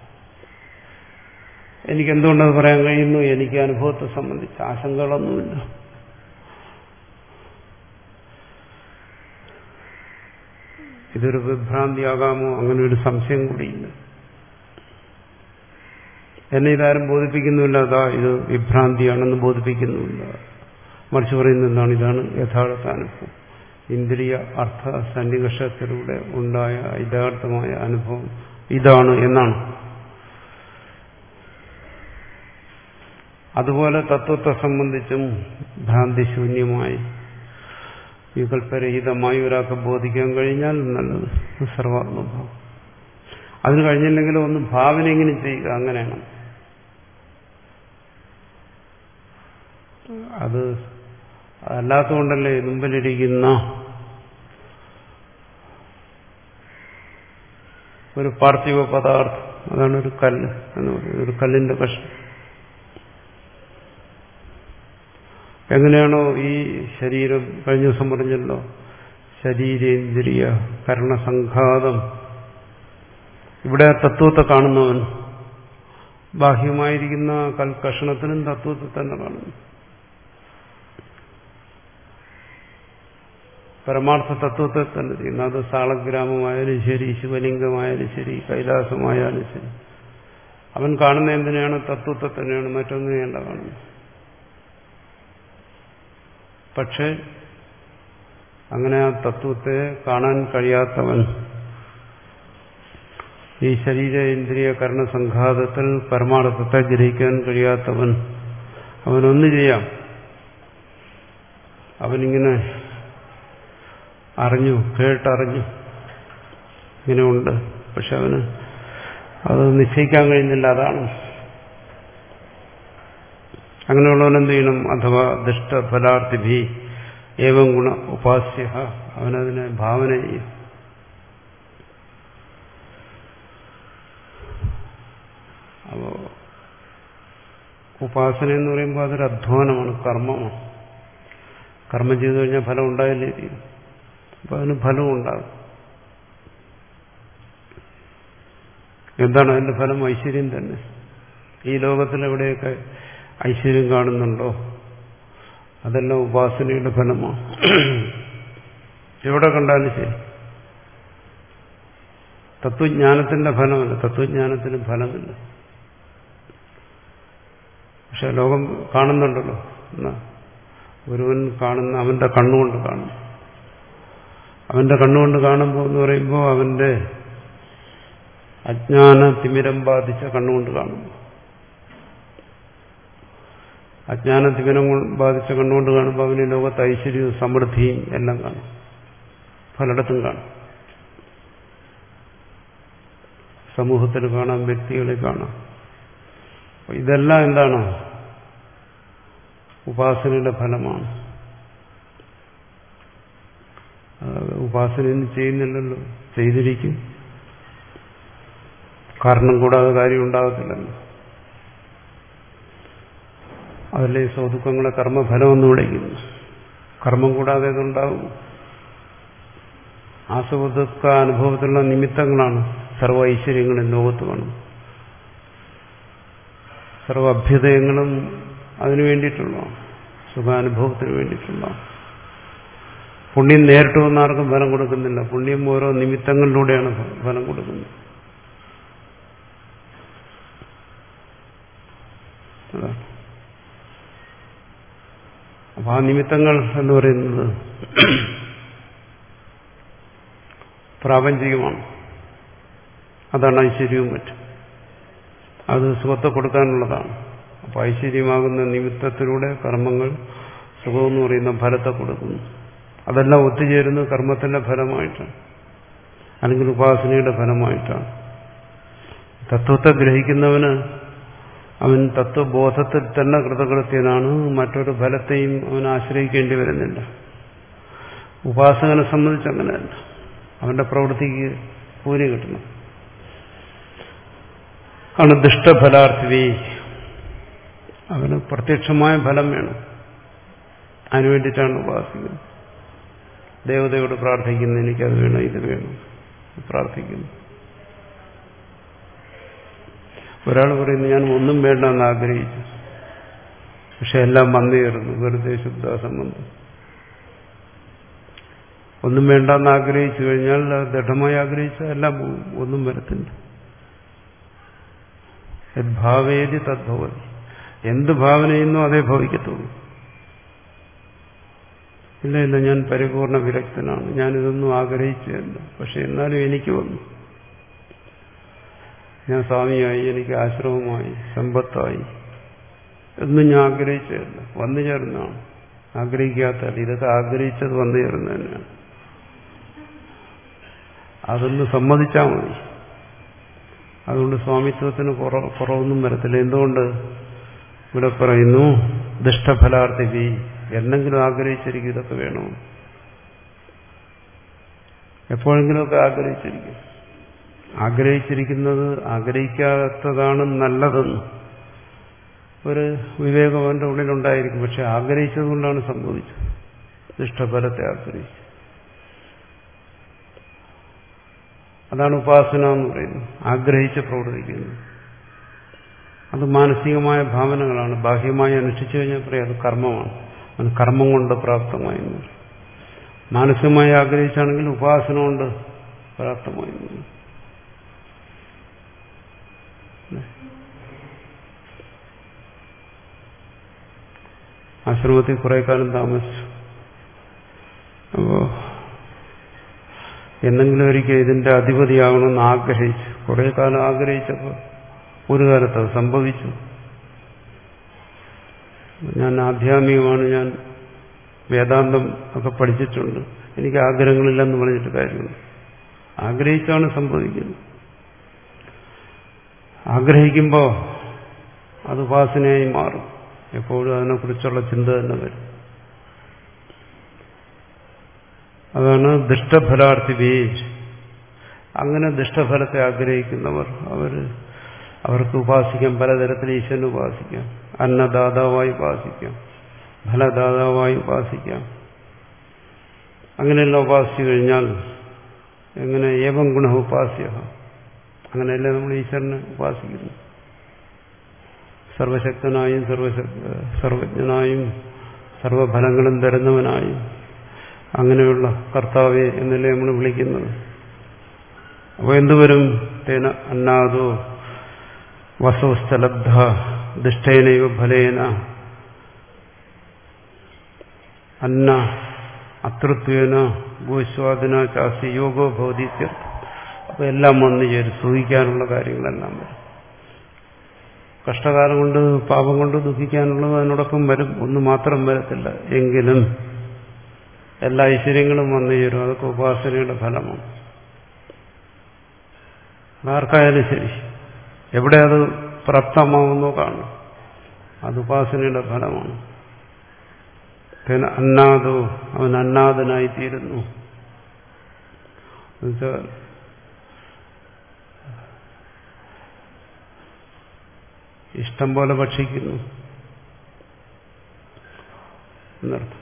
എനിക്ക് എന്തുകൊണ്ടത് പറയാൻ കഴിയുന്നു? എനിക്ക് അനുഭവത്തെ സംബന്ധിച്ച് ആശങ്കകളൊന്നുമില്ല. ഇതൊരു വിഭ്രാന്തിയാകാമോ, അങ്ങനെ ഒരു സംശയം കൂടിയില്ല. എന്നെ ഇതാരും ബോധിപ്പിക്കുന്നുമില്ല, അതാ ഇത് വിഭ്രാന്തിയാണെന്ന് ബോധിപ്പിക്കുന്നുമില്ല. മറിച്ച് പറയുന്നത് എന്താണ്? ഇതാണ് യഥാർത്ഥ അനുഭവം. ഇന്ദ്രിയ അർത്ഥ സന്നികർഷത്തിലൂടെ ഉണ്ടായ യഥാർത്ഥമായ അനുഭവം ഇതാണ് എന്നാണ്. അതുപോലെ തത്വത്തെ സംബന്ധിച്ചും ഭ്രാന്തിശൂന്യമായി വികല്പരഹിതമായി ഒരാൾക്ക് ബോധിക്കാൻ കഴിഞ്ഞാൽ നല്ലത്, സർവാത്മഭാവം. അതിന് കഴിഞ്ഞില്ലെങ്കിലും ഒന്ന് ഭാവനയെങ്കിലും ചെയ്യുക, അങ്ങനെയാണ്. അത് അല്ലാത്തതുകൊണ്ടല്ലേ മുമ്പിലിരിക്കുന്ന ഒരു പാർത്ഥിവ പദാർത്ഥം, അതാണ് ഒരു കല്ല് എന്ന് പറയുന്നത്, ഒരു കല്ലിന്റെ കഷ്ണം. എങ്ങനെയാണോ ഈ ശരീരം, കഴിഞ്ഞ ദിവസം പറഞ്ഞല്ലോ, ശരീരേന്ദ്രിയ കരണസംഘാതം, ഇവിടെ തത്വത്തെ കാണുന്നവൻ ബാഹ്യമായിരിക്കുന്ന കൽക്കഷണത്തിനും തത്വത്തെ തന്നെ കാണുന്നു. പരമാർത്ഥ തത്വത്തെ തന്നെ ചെയ്യുന്നു. അത് സാളഗ്രാമമായാലും ശരി, ശിവലിംഗമായാലും ശരി, കൈലാസമായാലും ശരി, അവൻ കാണുന്ന എന്തിനാണ്? തത്വത്തെ തന്നെയാണ്, മറ്റൊന്നിനെയല്ല കാണുന്നത്. പക്ഷെ അങ്ങനെ ആ തത്വത്തെ കാണാൻ കഴിയാത്തവൻ, ഈ ശരീരേന്ദ്രിയ കർണസംഘാതത്തിൽ പരമാർത്ഥത്തെ ഗ്രഹിക്കാൻ കഴിയാത്തവൻ, അവനൊന്നു ചെയ്യാം, അവനിങ്ങനെ അറിഞ്ഞു, കേട്ടറിഞ്ഞു, ഇങ്ങനെയുണ്ട്, പക്ഷെ അവന് അത് നിശ്ചയിക്കാൻ കഴിയുന്നില്ല. അതാണ് അങ്ങനെയുള്ളവൻ എന്ത് ചെയ്യണം? അഥവാ ദുഷ്ടഫലാർത്ഥിഭി ഏവം ഗുണ ഉപാസ്യ, അവനതിനെ ഭാവന ചെയ്യും. അപ്പോ ഉപാസന എന്ന് പറയുമ്പോൾ അതൊരു അധ്വാനമാണ്, കർമ്മമാണ്. കർമ്മം ചെയ്തു കഴിഞ്ഞാൽ ഫലം ഉണ്ടായില്ലേ തീരും. അപ്പൊ അതിന് ഫലവും ഉണ്ടാകും. എന്താണ് അതിന്റെ ഫലം? ഐശ്വര്യം തന്നെ. ഈ ലോകത്തിൽ എവിടെയൊക്കെ ഐശ്വര്യം കാണുന്നുണ്ടോ അതെല്ലാം ഉപാസനയുടെ ഫലമാണ്. എവിടെ കണ്ടാലും ശരി. തത്വജ്ഞാനത്തിന്റെ ഫലമല്ല, തത്വജ്ഞാനത്തിന് ഫലമില്ല. പക്ഷെ ലോകം കാണുന്നുണ്ടല്ലോ. എന്നാ ഒരുവൻ കാണുന്ന അവന്റെ കണ്ണുകൊണ്ട് കാണും. അവന്റെ കണ്ണുകൊണ്ട് കാണുമ്പോൾ എന്ന് പറയുമ്പോൾ അവന്റെ അജ്ഞാന തിമിരം ബാധിച്ച കണ്ണുകൊണ്ട് കാണുമ്പോൾ, അജ്ഞാന തിമിരം ബാധിച്ച കണ്ണുകൊണ്ട് കാണുമ്പോൾ അവന് ലോകത്ത് ഐശ്വര്യവും സമൃദ്ധിയും എല്ലാം കാണും, പലയിടത്തും കാണും. സമൂഹത്തിൽ കാണാം, വ്യക്തികളെ കാണാം. ഇതെല്ലാം എന്താണ്? ഉപാസനയുടെ ഫലമാണ്. ഉപാസനയൊന്നും ചെയ്യുന്നില്ലല്ലോ, ചെയ്തിരിക്കും. കാരണം കൂടാതെ കാര്യം ഉണ്ടാകത്തില്ലല്ലോ. അതല്ലേ സ്വദുഃഖങ്ങളെ കർമ്മഫലമെന്ന് വിളിക്കുന്നു. കർമ്മം കൂടാതെ ഇതുണ്ടാകും. ആ സ്വദുഃഖ അനുഭവത്തിലുള്ള നിമിത്തങ്ങളാണ് സർവ്വ ഐശ്വര്യങ്ങളും ലോകത്ത് കാണും. സർവ്വ അഭ്യുദയങ്ങളും അതിനു വേണ്ടിയിട്ടുള്ള സുഖാനുഭവത്തിന് വേണ്ടിയിട്ടുള്ള. പുണ്യം നേരിട്ട് വന്ന ആർക്കും ഫലം കൊടുക്കുന്നില്ല. പുണ്യം ഓരോ നിമിത്തങ്ങളിലൂടെയാണ് ഫലം കൊടുക്കുന്നത്. അപ്പൊ ആ നിമിത്തങ്ങൾ എന്ന് പറയുന്നത് പ്രാപഞ്ചികമാണ്. അതാണ് ഐശ്വര്യവും മറ്റും. അത് സുഖത്തെ കൊടുക്കാനുള്ളതാണ്. അപ്പൊ ഐശ്വര്യമാകുന്ന നിമിത്തത്തിലൂടെ കർമ്മങ്ങൾ സുഖമെന്ന് പറയുന്ന ഫലത്തെ കൊടുക്കുന്നു. അതെല്ലാം ഒത്തുചേരുന്നത് കർമ്മത്തിന്റെ ഫലമായിട്ടാണ്, അല്ലെങ്കിൽ ഉപാസനയുടെ ഫലമായിട്ടാണ്. തത്വത്തെ ഗ്രഹിക്കുന്നവന് അവൻ തത്വബോധത്തിൽ തന്നെ കൃതകൃത്യനാണ്. മറ്റൊരു ഫലത്തെയും അവൻ ആശ്രയിക്കേണ്ടി വരുന്നില്ല. ഉപാസകനെ സംബന്ധിച്ച് അങ്ങനെയല്ല. അവന്റെ പ്രവൃത്തിക്ക് കൂലി കിട്ടണം. ആണ് ദുഷ്ടഫലാർത്ഥി. അവന് പ്രത്യക്ഷമായ ഫലം വേണം. അതിനുവേണ്ടിയിട്ടാണ് ഉപാസിക്കുന്നത്. ദേവതയോട് പ്രാർത്ഥിക്കുന്നു, എനിക്കത് വേണം ഇത് വേണം പ്രാർത്ഥിക്കുന്നു. ഒരാൾ പറയുന്നു ഞാൻ ഒന്നും വേണ്ടെന്ന് ആഗ്രഹിച്ചു, പക്ഷെ എല്ലാം വന്നു ചേർന്നു, വെറുതെ ശുദ്ധാസംബന്ധം. ഒന്നും വേണ്ടെന്ന് ആഗ്രഹിച്ചു കഴിഞ്ഞാൽ ദൃഢമായി ആഗ്രഹിച്ചാൽ എല്ലാം പോകും, ഒന്നും വരത്തില്ല. ഭാവേതി തദ്ഭവതി, എന്ത് ഭാവന ചെയ്യുന്നോ അതേ ഭവിക്കത്തുള്ളൂ. ഇല്ല ഇല്ല ഞാൻ പരിപൂർണ വിരക്തനാണ്, ഞാനിതൊന്നും ആഗ്രഹിച്ചതല്ല, പക്ഷെ എന്നാലും എനിക്ക് വന്നു. ഞാൻ സ്വാമിയായി, എനിക്ക് ആശ്രമമായി, സമ്പത്തായി, ഒന്നും ഞാൻ ആഗ്രഹിച്ചതല്ല, വന്നു ചേർന്നതാണ്. ആഗ്രഹിക്കാത്തല്ല, ഇതൊക്കെ ആഗ്രഹിച്ചത് വന്നു ചേർന്ന് തന്നെയാണ്. അതൊന്ന് സമ്മതിച്ചാൽ മതി. അതുകൊണ്ട് സ്വാമിത്വത്തിന് കുറവ് കുറവൊന്നും വരത്തില്ല. എന്തുകൊണ്ട്? ഇവിടെ പറയുന്നു ദുഷ്ടഫലാർത്ഥി, എന്തെങ്കിലും ആഗ്രഹിച്ചിരിക്കും ഇതൊക്കെ വേണമെന്ന്. എപ്പോഴെങ്കിലുമൊക്കെ ആഗ്രഹിച്ചിരിക്കും. ആഗ്രഹിച്ചിരിക്കുന്നത് ആഗ്രഹിക്കാത്തതാണ് നല്ലതെന്ന് ഒരു വിവേകം അവന്റെ ഉള്ളിലുണ്ടായിരിക്കും. പക്ഷെ ആഗ്രഹിച്ചത് കൊണ്ടാണ് സംഭവിച്ചത്. ദുഷ്ടഫലത്തെ ആഗ്രഹിച്ചു. അതാണ് ഉപാസന എന്ന് പറയുന്നത്. ആഗ്രഹിച്ച് പ്രവർത്തിക്കുന്നത് അത് മാനസികമായ ഭാവനകളാണ്. ബാഹ്യമായി അനുഷ്ഠിച്ചു കഴിഞ്ഞാൽ പറയാം അത് കർമ്മമാണ്, അത് കർമ്മം കൊണ്ട് പ്രാപ്തമായി. മാനസികമായി ആഗ്രഹിച്ചാണെങ്കിൽ ഉപാസന കൊണ്ട് പ്രാപ്തമായി. ആശ്രമത്തിൽ കുറെ കാലം താമസിച്ചു. അപ്പോ എന്തെങ്കിലും ഒരിക്കൽ ഇതിന്റെ അധിപതിയാകണമെന്ന് ആഗ്രഹിച്ചു. കുറെ കാലം ആഗ്രഹിച്ചപ്പോൾ ഒരു കാലത്ത് അത് സംഭവിച്ചു. ഞാൻ ആധ്യാത്മികമാണ്, ഞാൻ വേദാന്തം ഒക്കെ പഠിച്ചിട്ടുണ്ട്, എനിക്ക് ആഗ്രഹങ്ങളില്ലെന്ന് പറഞ്ഞിട്ട് കാര്യമുണ്ട്. ആഗ്രഹിച്ചാണ് സംഭവിക്കുന്നത്. ആഗ്രഹിക്കുമ്പോൾ അത് ഉപാസനയായി മാറും. എപ്പോഴും അതിനെക്കുറിച്ചുള്ള ചിന്ത തന്നെ വരും. അതാണ് ദുഷ്ടഫലാർത്ഥി ബീജ്. അങ്ങനെ ദുഷ്ടഫലത്തെ ആഗ്രഹിക്കുന്നവർ അവർ അവർക്ക് ഉപാസിക്കാം, പലതരത്തിൽ ഈശ്വരനെ ഉപാസിക്കാം. അന്നദാതാവായി ഉപാസിക്കാം, ഫലദാതാവായി ഉപാസിക്കാം. അങ്ങനെയെല്ലാം ഉപാസിച്ചു കഴിഞ്ഞാൽ എങ്ങനെ ഏവം ഗുണ ഉപാസ്യ, അങ്ങനെയല്ലേ നമ്മൾ ഈശ്വരനെ ഉപാസിക്കുന്നു. സർവശക്തനായും സർവജ്ഞനായും സർവഫലങ്ങളും തരുന്നവനായും അങ്ങനെയുള്ള കർത്താവെ എന്നല്ലേ നമ്മൾ വിളിക്കുന്നത്. അപ്പോൾ എന്തുവരും? തേന അന്നാദോ വസോസ്ഥലബ്ധ ദുഷ്ടേനൈവ ഫലേന അന്ന അതൃത്വേന ഗോസ്വാദിന ചാസി യോഗോ ഭൗതിത്യർത്ഥം. അപ്പോൾ എല്ലാം വന്നു ചേരും, സൂഹിക്കാനുള്ള കാര്യങ്ങളെല്ലാം വരും. കഷ്ടകാലം കൊണ്ട് പാപം കൊണ്ട് ദുഃഖിക്കാനുള്ളത് അതിനോടൊപ്പം വരും, ഒന്നു മാത്രം വരത്തില്ല. എങ്കിലും എല്ലാ ഐശ്വര്യങ്ങളും വന്നു ചേരും. അതൊക്കെ ഉപാസനയുടെ ഫലമാണ്. ആർക്കായാലും ശരി, എവിടെ അത് പ്രാപ്തമാവുന്നോ കാണും, അത് ഉപാസനയുടെ ഫലമാണ്. പിന്നെ അന്നാദോ, അവൻ അന്നാദനായി തീരുന്നു. എന്നുവെച്ചാൽ ഇഷ്ടം പോലെ ഭക്ഷിക്കുന്നു എന്നർത്ഥം.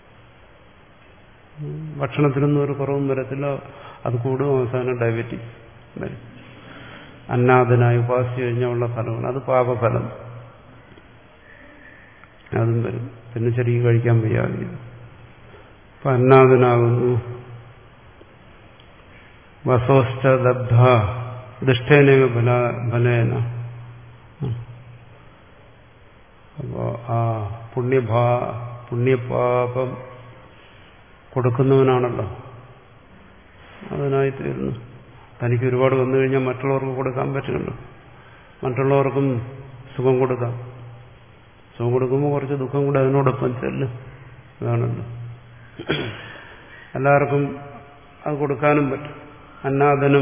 ഭക്ഷണത്തിനൊന്നും ഒരു കുറവും വരത്തില്ല, അത് കൂടും, അവസാനം ഡയബറ്റിസ് വരും. അന്നാദനായി ഉപാസിച്ചു കഴിഞ്ഞുള്ള ഫലമാണ് അത്. പാപഫലം അതും വരും. പിന്നെ ശരിക്കും കഴിക്കാൻ വയ്യാതെ അപ്പൊ അന്നാദനാകുന്നു. വസോഷ്ടദബ്ധ ദുഷ്ടേനൈവ ഫലേന. അപ്പോ ആ പുണ്യഭാ പുണ്യപാപം കൊടുക്കുന്നവനാണല്ലോ, അതിനായി തീർന്നു. തനിക്ക് ഒരുപാട് വന്നു കഴിഞ്ഞാൽ മറ്റുള്ളവർക്ക് കൊടുക്കാൻ പറ്റുന്നുണ്ടോ? മറ്റുള്ളവർക്കും സുഖം കൊടുക്കാം. സുഖം കൊടുക്കുമ്പോൾ കുറച്ച് ദുഃഖം കൂടെ അതിനോടൊപ്പം ചെല്ലും. അതാണല്ലോ, എല്ലാവർക്കും അത് കൊടുക്കാനും പറ്റും. അന്നാദനും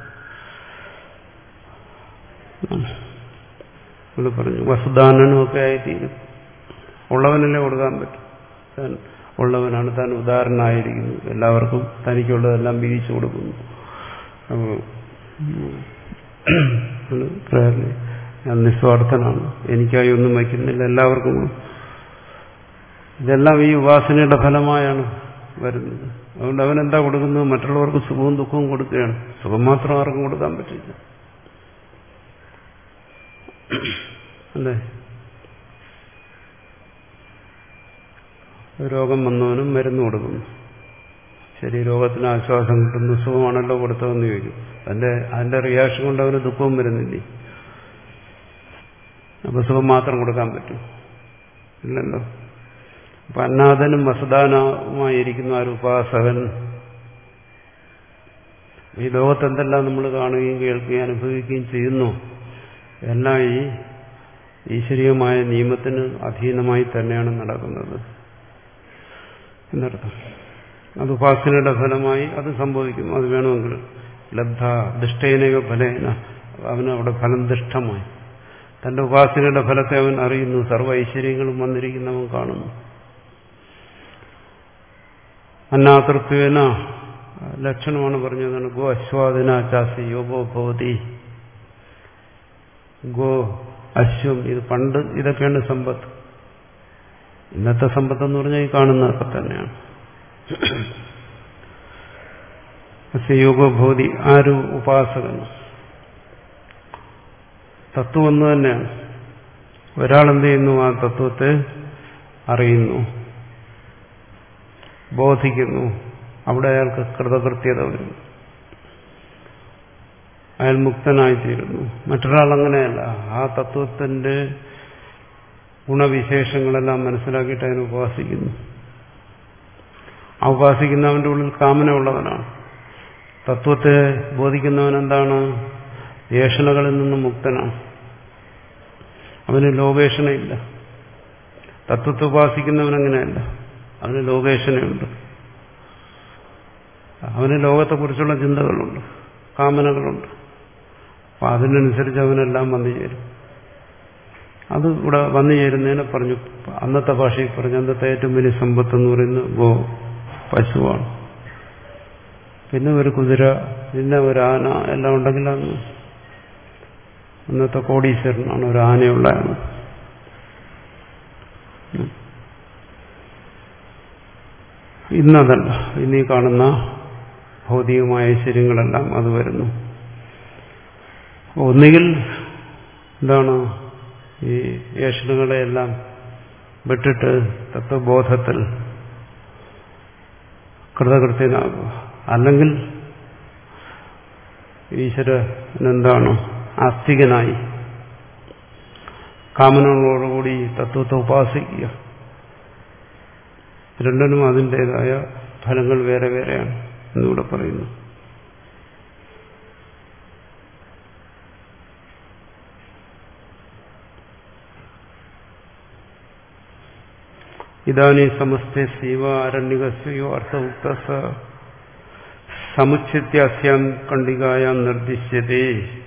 ഇവിടെ പറഞ്ഞു വസുദാനനും ഒക്കെ ആയിത്തീരും. ഉള്ളവനല്ലേ കൊടുക്കാൻ പറ്റും. ഉള്ളവനാണ് താൻ ഉദാഹരണമായിരിക്കുന്നു. എല്ലാവർക്കും തനിക്കുള്ളതെല്ലാം വീതിച്ചു കൊടുക്കുന്നു. ഞാൻ നിസ്വാർത്ഥനാണ്, എനിക്കായി ഒന്നും വയ്ക്കുന്നില്ല, എല്ലാവർക്കും. ഇതെല്ലാം ഈ ഉപാസനയുടെ ഫലമായാണ് വരുന്നത്. അതുകൊണ്ട് അവൻ എന്താ കൊടുക്കുന്നത്? മറ്റുള്ളവർക്ക് സുഖവും ദുഃഖവും കൊടുക്കുകയാണ്. സുഖം മാത്രം ആർക്കും കൊടുക്കാൻ പറ്റില്ല, അല്ലേ? രോഗം വന്നവനും മരുന്ന് കൊടുക്കുന്നു. ശരി, രോഗത്തിന് ആശ്വാസം കിട്ടുന്നു, സുഖമാണല്ലോ കൊടുത്തതെന്ന് ചോദിക്കും. അതിന്റെ അതിന്റെ റിയാക്ഷൻ കൊണ്ട് അവന് ദുഃഖവും വരുന്നില്ലേ? അപ്പൊ സുഖം മാത്രം കൊടുക്കാൻ പറ്റും? ഇല്ലല്ലോ. അപ്പൊ അന്നാഥനും വസുദാനവുമായിരിക്കുന്നു ആ ഉപാസകൻ. ഈ ലോകത്ത് എന്തെല്ലാം നമ്മൾ കാണുകയും കേൾക്കുകയും അനുഭവിക്കുകയും ചെയ്യുന്നു, എല്ലാം ഈ ഈശ്വരീയമായ നിയമത്തിന് അധീനമായി തന്നെയാണ് നടക്കുന്നത് എന്നർത്ഥം. അത് ഉപാസനയുടെ ഫലമായി അത് സംഭവിക്കുന്നു. അത് വേണമെങ്കിൽ ലബ്ധ ദുഷ്ടേനയോ ഫലേന, അവന് അവിടെ ഫലം ദുഷ്ടമായി. തന്റെ ഉപാസനയുടെ ഫലത്തെ അവൻ അറിയുന്നു, സർവ്വ ഐശ്വര്യങ്ങളും വന്നിരിക്കുന്നവൻ കാണുന്നു. അന്നാതൃത്വേന ലക്ഷണമാണ് പറഞ്ഞതാണ്. ഗോ അശ്വാദിന ചാസി യോഗോ ഭവതി. ഗോ അശ്വം, ഇത് പണ്ട് ഇതൊക്കെയാണ് സമ്പത്ത്. ഇന്നത്തെ സമ്പത്ത് എന്ന് പറഞ്ഞാൽ ഈ കാണുന്നതൊക്കെ തന്നെയാണ്. യോഗോ ഭവതി, ആരു ഉപാസകൻ. തത്വം ഒന്ന് തന്നെയാണ്. ഒരാൾ എന്ത് ചെയ്യുന്നു? ആ തത്വത്തെ അറിയുന്നു, ബോധിക്കുന്നു. അവിടെ അയാൾക്ക് കൃതകൃത്യത വരുന്നു, അയാൾ മുക്തനായിത്തീരുന്നു. മറ്റൊരാൾ അങ്ങനെയല്ല. ആ തത്വത്തിന്റെ ഗുണവിശേഷങ്ങളെല്ലാം മനസ്സിലാക്കിയിട്ട് അതിനെ ഉപാസിക്കുന്നു. ആ ഉപാസിക്കുന്നവന്റെ ഉള്ളിൽ കാമന ഉള്ളവനാണ്. തത്വത്തെ ബോധിക്കുന്നവൻ എന്താണ്? ഏഷണകളിൽ നിന്നും മുക്തനാണ്. അവന് ലോകേഷണയില്ല. തത്വത്തെ ഉപാസിക്കുന്നവൻ അങ്ങനെയല്ല, അവന് ലോകേഷണയുണ്ട്. അവന് ലോകത്തെക്കുറിച്ചുള്ള ചിന്തകളുണ്ട്, കാമനകളുണ്ട്. അപ്പൊ അതിനനുസരിച്ച് അവനെല്ലാം വന്നു ചേരും. അത് ഇവിടെ വന്നു ചേരുന്നതിനെ പറഞ്ഞു, അന്നത്തെ ഭാഷയിൽ പറഞ്ഞു, അന്നത്തെ ഏറ്റവും വലിയ സമ്പത്ത് എന്ന് പറയുന്നത് ഗോ പശുവാണ്. പിന്നെ ഒരു കുതിര, പിന്നെ ഒരു ആന എല്ലാം ഉണ്ടെങ്കിൽ അന്ന് അന്നത്തെ കോടീശ്വരനാണ്, ഒരു ആനയുള്ളതാണ്. ഇന്നതല്ല, ഇന്നീ കാണുന്ന ഭൗതികമായ ഐശ്വര്യങ്ങളെല്ലാം അത് വരുന്നു. ഒന്നുകിൽ എന്താണ്, ഈ ഏഷണങ്ങളെയെല്ലാം വിട്ടിട്ട് തത്വബോധത്തിൽ കൃതകൃത്യനാകുക, അല്ലെങ്കിൽ ഈശ്വരനെന്താണ് ആസ്തികനായി കാമനകളോടുകൂടി തത്വത്തെ ഉപാസിക്കുക. രണ്ടിനും അതിൻ്റെതായ ഫലങ്ങൾ വേറെ വേറെയാണ് എന്നിവിടെ പറയുന്നു. ഇതാനി സമസ്തേ സീവ അരണ്യകസ്യോ അർത്ഥമുക്ത സമുച്ഛിത്യാസ്യാം കണ്ഡികായാം നിർദ്ദിശ്യതേ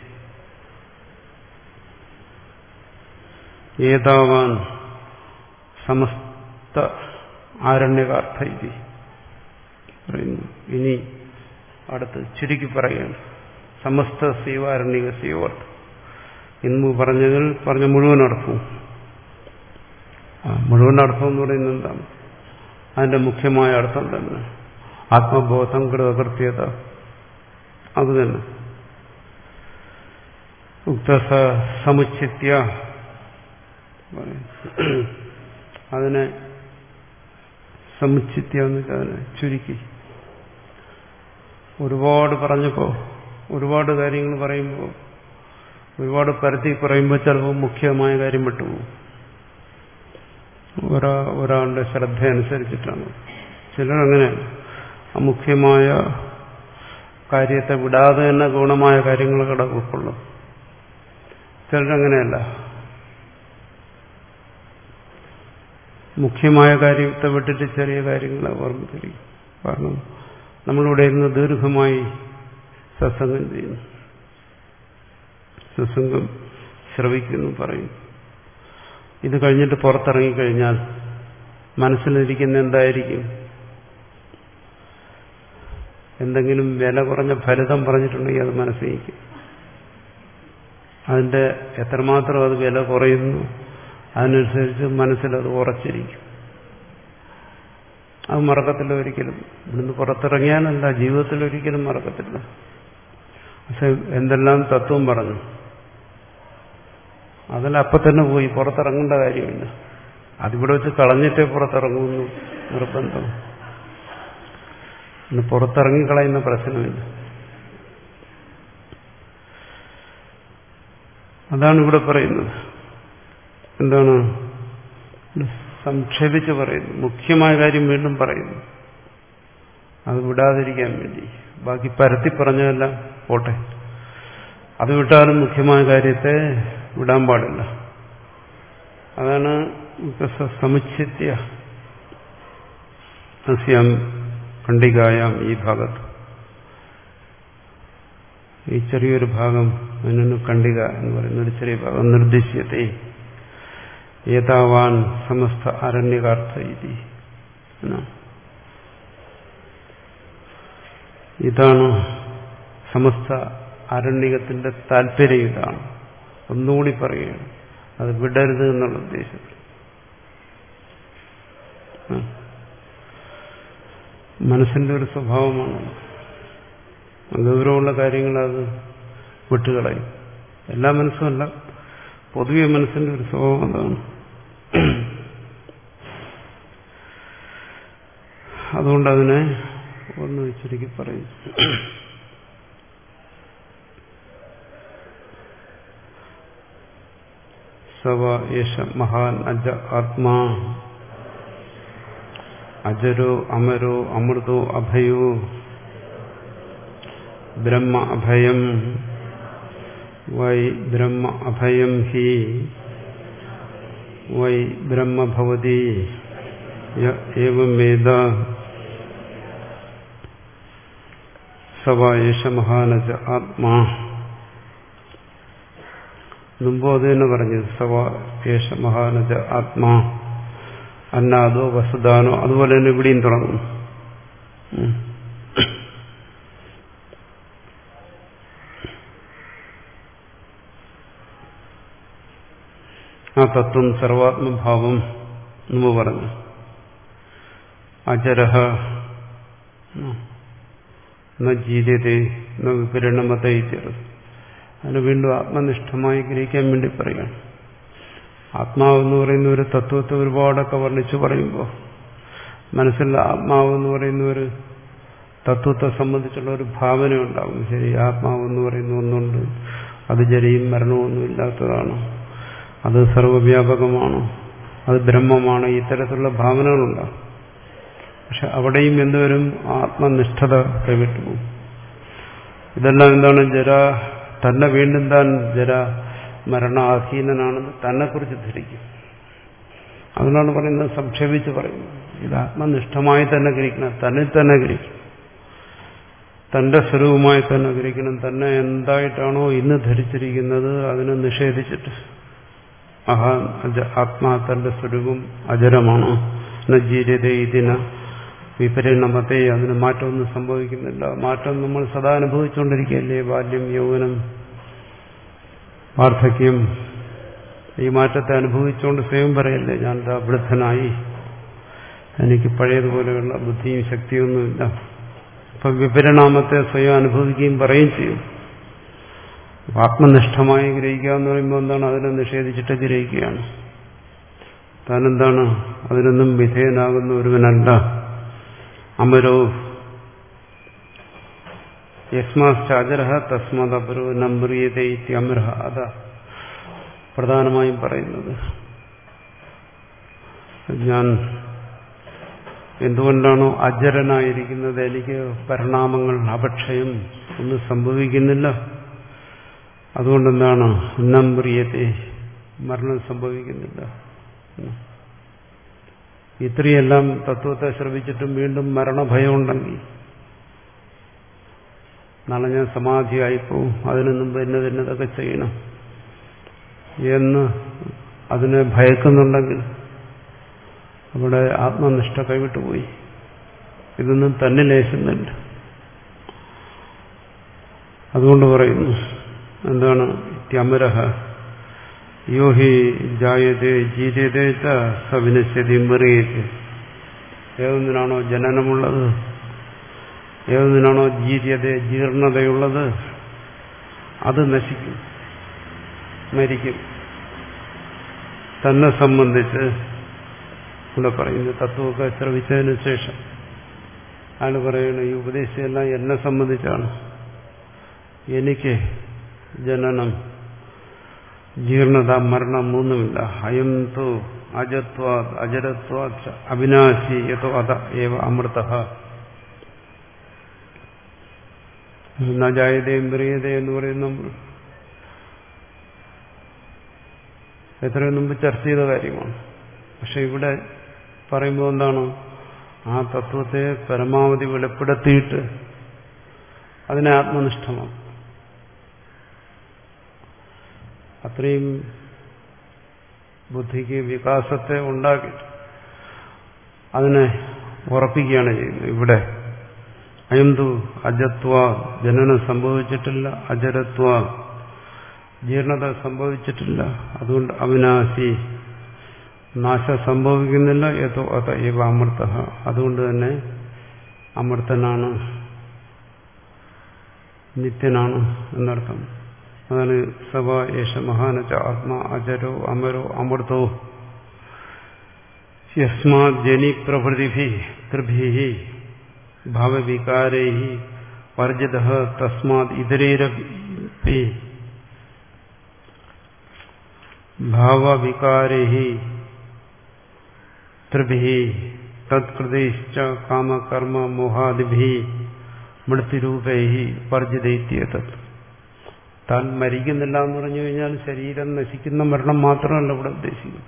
ഏതാവാൻ സമസ്ത ആരണ്യകാർത്ഥ ഇതി പറയുന്നു. ഇനി അടുത്ത് ചുരുക്കി പറയുകയാണ്. സമസ്ത സീവാരണ്യകസ്യോ അർത്ഥം. ഇന്ന് പറഞ്ഞതിൽ പറഞ്ഞ മുഴുവൻ അർത്ഥവും, മുഴുവൻ അർത്ഥം എന്ന് പറയുന്നത് എന്താണ്? അതിന്റെ മുഖ്യമായ അർത്ഥം തന്നെ ആത്മബോധം, കൃതകൃത്യത, അത് തന്നെ. ഉക്ത സമുച്ചിത്യ, അതിനെ സമുച്ചിത്യ എന്ന് വെച്ചാൽ അതിനെ ചുരുക്കി. ഒരുപാട് പറഞ്ഞപ്പോൾ, ഒരുപാട് കാര്യങ്ങൾ പറയുമ്പോൾ, ഒരുപാട് പരത്തി പറയുമ്പോൾ ചിലപ്പോൾ മുഖ്യമായ കാര്യം വിട്ടുപോകും. ഒരാ ഒരാളുടെ ശ്രദ്ധ അനുസരിച്ചിട്ടാണ്. ചിലരങ്ങനെ മുഖ്യമായ കാര്യത്തെ വിടാതെ തന്നെ ഗുണമായ കാര്യങ്ങൾ കട ഉൾക്കൊള്ളും. ചിലരങ്ങനെയല്ല, മുഖ്യമായ കാര്യത്തെ വിട്ടിട്ട് ചെറിയ കാര്യങ്ങളെ ഓർമ്മിച്ചിരിക്കും. കാരണം നമ്മളിവിടെ ഇരുന്ന് ദീർഘമായി സത്സംഗം ചെയ്യുന്നു, സത്സംഗം ശ്രവിക്കുന്നു, പറയും. ഇത് കഴിഞ്ഞിട്ട് പുറത്തിറങ്ങിക്കഴിഞ്ഞാൽ മനസ്സിലിരിക്കുന്ന എന്തായിരിക്കും? എന്തെങ്കിലും വില കുറഞ്ഞ ഫലിതം പറഞ്ഞിട്ടുണ്ടെങ്കിൽ അത് മനസ്സിലിരിക്കും. അതിന്റെ എത്രമാത്രം അത് വില കുറയുന്നു, അതിനനുസരിച്ച് മനസ്സിലത് ഉറച്ചിരിക്കും. അത് മറക്കത്തില്ല ഒരിക്കലും. ഇവിടുന്ന് പുറത്തിറങ്ങിയാലല്ല, ജീവിതത്തിൽ ഒരിക്കലും മറക്കത്തില്ല. പക്ഷെ എന്തെല്ലാം തത്വം പറഞ്ഞു അതെല്ലാം അപ്പം തന്നെ പോയി, പുറത്തിറങ്ങേണ്ട കാര്യമില്ല. അതിവിടെ വെച്ച് കളഞ്ഞിട്ടേ പുറത്തിറങ്ങുന്നു നിർബന്ധം. ഇന്ന് പുറത്തിറങ്ങിക്കളയുന്ന പ്രശ്നമില്ല. അതാണ് ഇവിടെ പറയുന്നത്. എന്താണ് സംക്ഷേപിച്ച് പറയുന്നു? മുഖ്യമായ കാര്യം വീണ്ടും പറയുന്നു, അത് വിടാതിരിക്കാൻ വേണ്ടി. ബാക്കി പരത്തി പറഞ്ഞതെല്ലാം പോട്ടെ, അത് വിട്ടാലും മുഖ്യമായ കാര്യത്തെ വിടാൻ പാടില്ല. അതാണ് സമുച്ചിത്യ അസ്യാം ഖണ്ഡികായാം, ഈ ഭാഗത്ത് ഈ ചെറിയൊരു ഭാഗം, അതിനൊന്ന് ഖണ്ഡിക എന്ന് പറയുന്ന ഒരു ചെറിയ ഭാഗം നിർദ്ദിശ്യത്തെ ഏതാവാൻ സമസ്ത അരണ്യകാർത്ഥ ഇതി. ഇതാണ് സമസ്ത ആരണ്യകത്തിന്റെ താല്പര്യം. ഇതാണ് ഒന്നുകൂടി പറയുകയാണ്, അത് വിടരുത് എന്നുള്ള ഉദ്ദേശത്തിൽ. മനസ്സിന്റെ ഒരു സ്വഭാവമാണ്, ഗൗരവമുള്ള കാര്യങ്ങൾ അത് വിട്ടുകളയും. എല്ലാ മനസ്സുമല്ല, പൊതുവെ മനസ്സിന്റെ ഒരു സ്വഭാവം അതാണ്. അതുകൊണ്ട് അതിനെ ഒന്ന് ചുരുക്കി പറയും. സവ യേശ മഹാൻ അജ ആത്മാ അജരോ അമരോ അമൃതോ അഭയോ ബ്രഹ്മ അഭയം വൈ ബ്രഹ്മ അഭയം ഹി വൈ ബ്രഹ്മ ഭവതി ഏവം വേദ സവ യേശ മഹാനജ ആത്മാ. മുമ്പോ അത് തന്നെ പറഞ്ഞത്, സവ യേശ മഹാനജ ആത്മാ, അന്നാദോ വസുദാനോ, അതുപോലെ തന്നെ ഇവിടെയും തുടങ്ങും. ആ തത്വം സർവാത്മഭാവം മുമ്പ് പറഞ്ഞു. അജരഹ ന ജീര്യതേ ന വിപരിണമത ഇത്യർ. അതിന് വീണ്ടും ആത്മനിഷ്ഠമായി ഗ്രഹിക്കാൻ വേണ്ടി പറയുകയാണ്. ആത്മാവെന്ന് പറയുന്ന ഒരു തത്വത്തെ ഒരുപാടൊക്കെ വർണ്ണിച്ചു പറയുമ്പോൾ മനസ്സിൽ ആത്മാവെന്ന് പറയുന്ന ഒരു തത്വത്തെ സംബന്ധിച്ചുള്ള ഒരു ഭാവന ഉണ്ടാകും. ശരി, ആത്മാവെന്ന് പറയുന്ന ഒന്നുണ്ട്, അത് ജരയും മരണമൊന്നും ഇല്ലാത്തതാണ്, അത് സർവവ്യാപകമാണ്, അത് ബ്രഹ്മമാണ്, ഇത്തരത്തിലുള്ള ഭാവനകളുണ്ടാകും. പക്ഷെ അവിടെയും എന്തുവരും? ആത്മനിഷ്ഠത കൈവിട്ടുപോകും. ഇതെല്ലാം എന്താണ്? ജര, തന്നെ വീണ്ടും താൻ ജര മരണാധീനനാണെന്ന് തന്നെക്കുറിച്ച് ധരിക്കും. അതുകൊണ്ടാണ് പറയുന്നത്, സംക്ഷേപിച്ച് പറയുന്നത്, ഇത് ആത്മനിഷ്ഠമായി തന്നെ ഗ്രഹിക്കണം, തന്നെ തന്നെ ഗ്രഹിക്കണം, തന്റെ സ്വരൂപമായി തന്നെ ഗ്രഹിക്കണം. തന്നെ എന്തായിട്ടാണോ ഇന്ന് ധരിച്ചിരിക്കുന്നത് അതിനെ നിഷേധിച്ചിട്ട്, അഹാ ആത്മാ തന്റെ സ്വരൂപം അജരമാണ്, നജീര്യത ഇതിന വിപരിണമത്തെ, അതിന് മാറ്റമൊന്നും സംഭവിക്കുന്നില്ല. മാറ്റം നമ്മൾ സദാ അനുഭവിച്ചുകൊണ്ടിരിക്കുകയല്ലേ, ബാല്യം, യൗവനം, വാർദ്ധക്യം. ഈ മാറ്റത്തെ അനുഭവിച്ചുകൊണ്ട് സ്വയം പറയല്ലേ, ഞാൻ വൃദ്ധനായി, എനിക്ക് പഴയതുപോലെയുള്ള ബുദ്ധിയും ശക്തിയൊന്നുമില്ല. അപ്പൊ വിപരിണാമത്തെ സ്വയം അനുഭവിക്കുകയും പറയുകയും ചെയ്യും. ആത്മനിഷ്ഠമായി ഗ്രഹിക്കുക എന്ന് പറയുമ്പോൾ എന്താണ്? അതിനെ നിഷേധിച്ചിട്ട് ഗ്രഹിക്കുകയാണ്. താനെന്താണ്? അതിനൊന്നും വിധേയനാകുന്ന ഒരുവനല്ല. അമരോ യസ്മാശ്ചാചരഃ തസ്മാത് അപരോ നമ്രിയതേ ഇത്യമരഃ. അതാ പ്രധാനമായും പറയുന്നത്. ഞാൻ എന്തുകൊണ്ടാണോ അജരനായിരിക്കുന്നത്, എനിക്ക് പരിണാമങ്ങൾ, അപക്ഷയം ഒന്നും സംഭവിക്കുന്നില്ല, അതുകൊണ്ടെന്താണ് നമ്രിയതേ, മരണം സംഭവിക്കുന്നില്ല. ഇത്രയെല്ലാം തത്വത്തെ ശ്രവിച്ചിട്ടും വീണ്ടും മരണഭയമുണ്ടെങ്കിൽ നാളെ ഞാൻ സമാധിയായിപ്പോവും, അതിനു മുമ്പ് എന്നത് എന്നതൊക്കെ ചെയ്യണം എന്ന് അതിനെ ഭയക്കുന്നുണ്ടെങ്കിൽ അവിടെ ആത്മനിഷ്ഠ കൈവിട്ടുപോയി. ഇതൊന്നും തന്നെ ലേശുന്നില്ല. അതുകൊണ്ട് പറയുന്നു, എന്താണ്? ത്യമരഹ യോ ഹി ജായതേ ജീര്യതേ ച സവിനശ്യതി മറിയത്തെ. ഏതൊന്നിനാണോ ജനനമുള്ളത്, ഏതൊന്നിനാണോ ജീര്യത ജീർണതയുള്ളത്, അത് നശിക്കും, മരിക്കും. തന്നെ സംബന്ധിച്ച് ഇവിടെ പറയുന്നു, തത്വമൊക്കെ ശ്രവിച്ചതിന് ശേഷം അയാൾ പറയുന്നു, ഈ ഉപദേശിച്ചെല്ലാം എന്നെ സംബന്ധിച്ചാണ്. എനിക്ക് ജനനം, ജീർണത, മരണം മൂന്നുമില്ല. അയം തു അജത്വാ അജരത്വാ അവിനാശി യതോ അത ഏവ അമൃത നജായതയും പ്രിയത എന്ന് പറയുന്ന നമ്മൾ എത്രയും മുമ്പ് ചർച്ച ചെയ്ത കാര്യമാണ്. പക്ഷെ ഇവിടെ പറയുമ്പോൾ എന്താണ്, ആ തത്വത്തെ പരമാവധി വെളിപ്പെടുത്തിയിട്ട് അതിനെ ആത്മനിഷ്ഠമാണ്. അത്രയും ബുദ്ധിക്ക് വികാസത്തെ ഉണ്ടാക്കിയിട്ട് അതിനെ ഉറപ്പിക്കുകയാണ് ചെയ്യുന്നത്. ഇവിടെ അയന്തു അജത്വ ജനനം സംഭവിച്ചിട്ടില്ല, അജരത്വ ജീർണത സംഭവിച്ചിട്ടില്ല, അതുകൊണ്ട് അവിനാശി നാശം സംഭവിക്കുന്നില്ല, യതോ അത ഏവ അമൃത അതുകൊണ്ട് തന്നെ അമൃതനാണ്, നിത്യനാണ് എന്നർത്ഥം. അതാണ് സവ ഏഷ മഹാനച ആത്മാ അജരോ അമരോ അമൃതോ യസ്മാത് ജനി പ്രഭൃതിഭി ത്രിഭിഹി ഭാവവികാരൈഹി വർജിതഃ തസ്മാത് ഇതരൈരപി ഭാവവികാരൈഹി ത്രിഭിഹി തത്കൃതൈശ്ച കാമകർമ്മ മോഹാദിഭിഹി മൃത്യുരൂപൈഹി വർജിതൈത്യതത്. താൻ മരിക്കുന്നില്ല എന്ന് പറഞ്ഞു കഴിഞ്ഞാൽ ശരീരം നശിക്കുന്ന മരണം മാത്രമല്ല ഇവിടെ ഉദ്ദേശിക്കുന്നത്.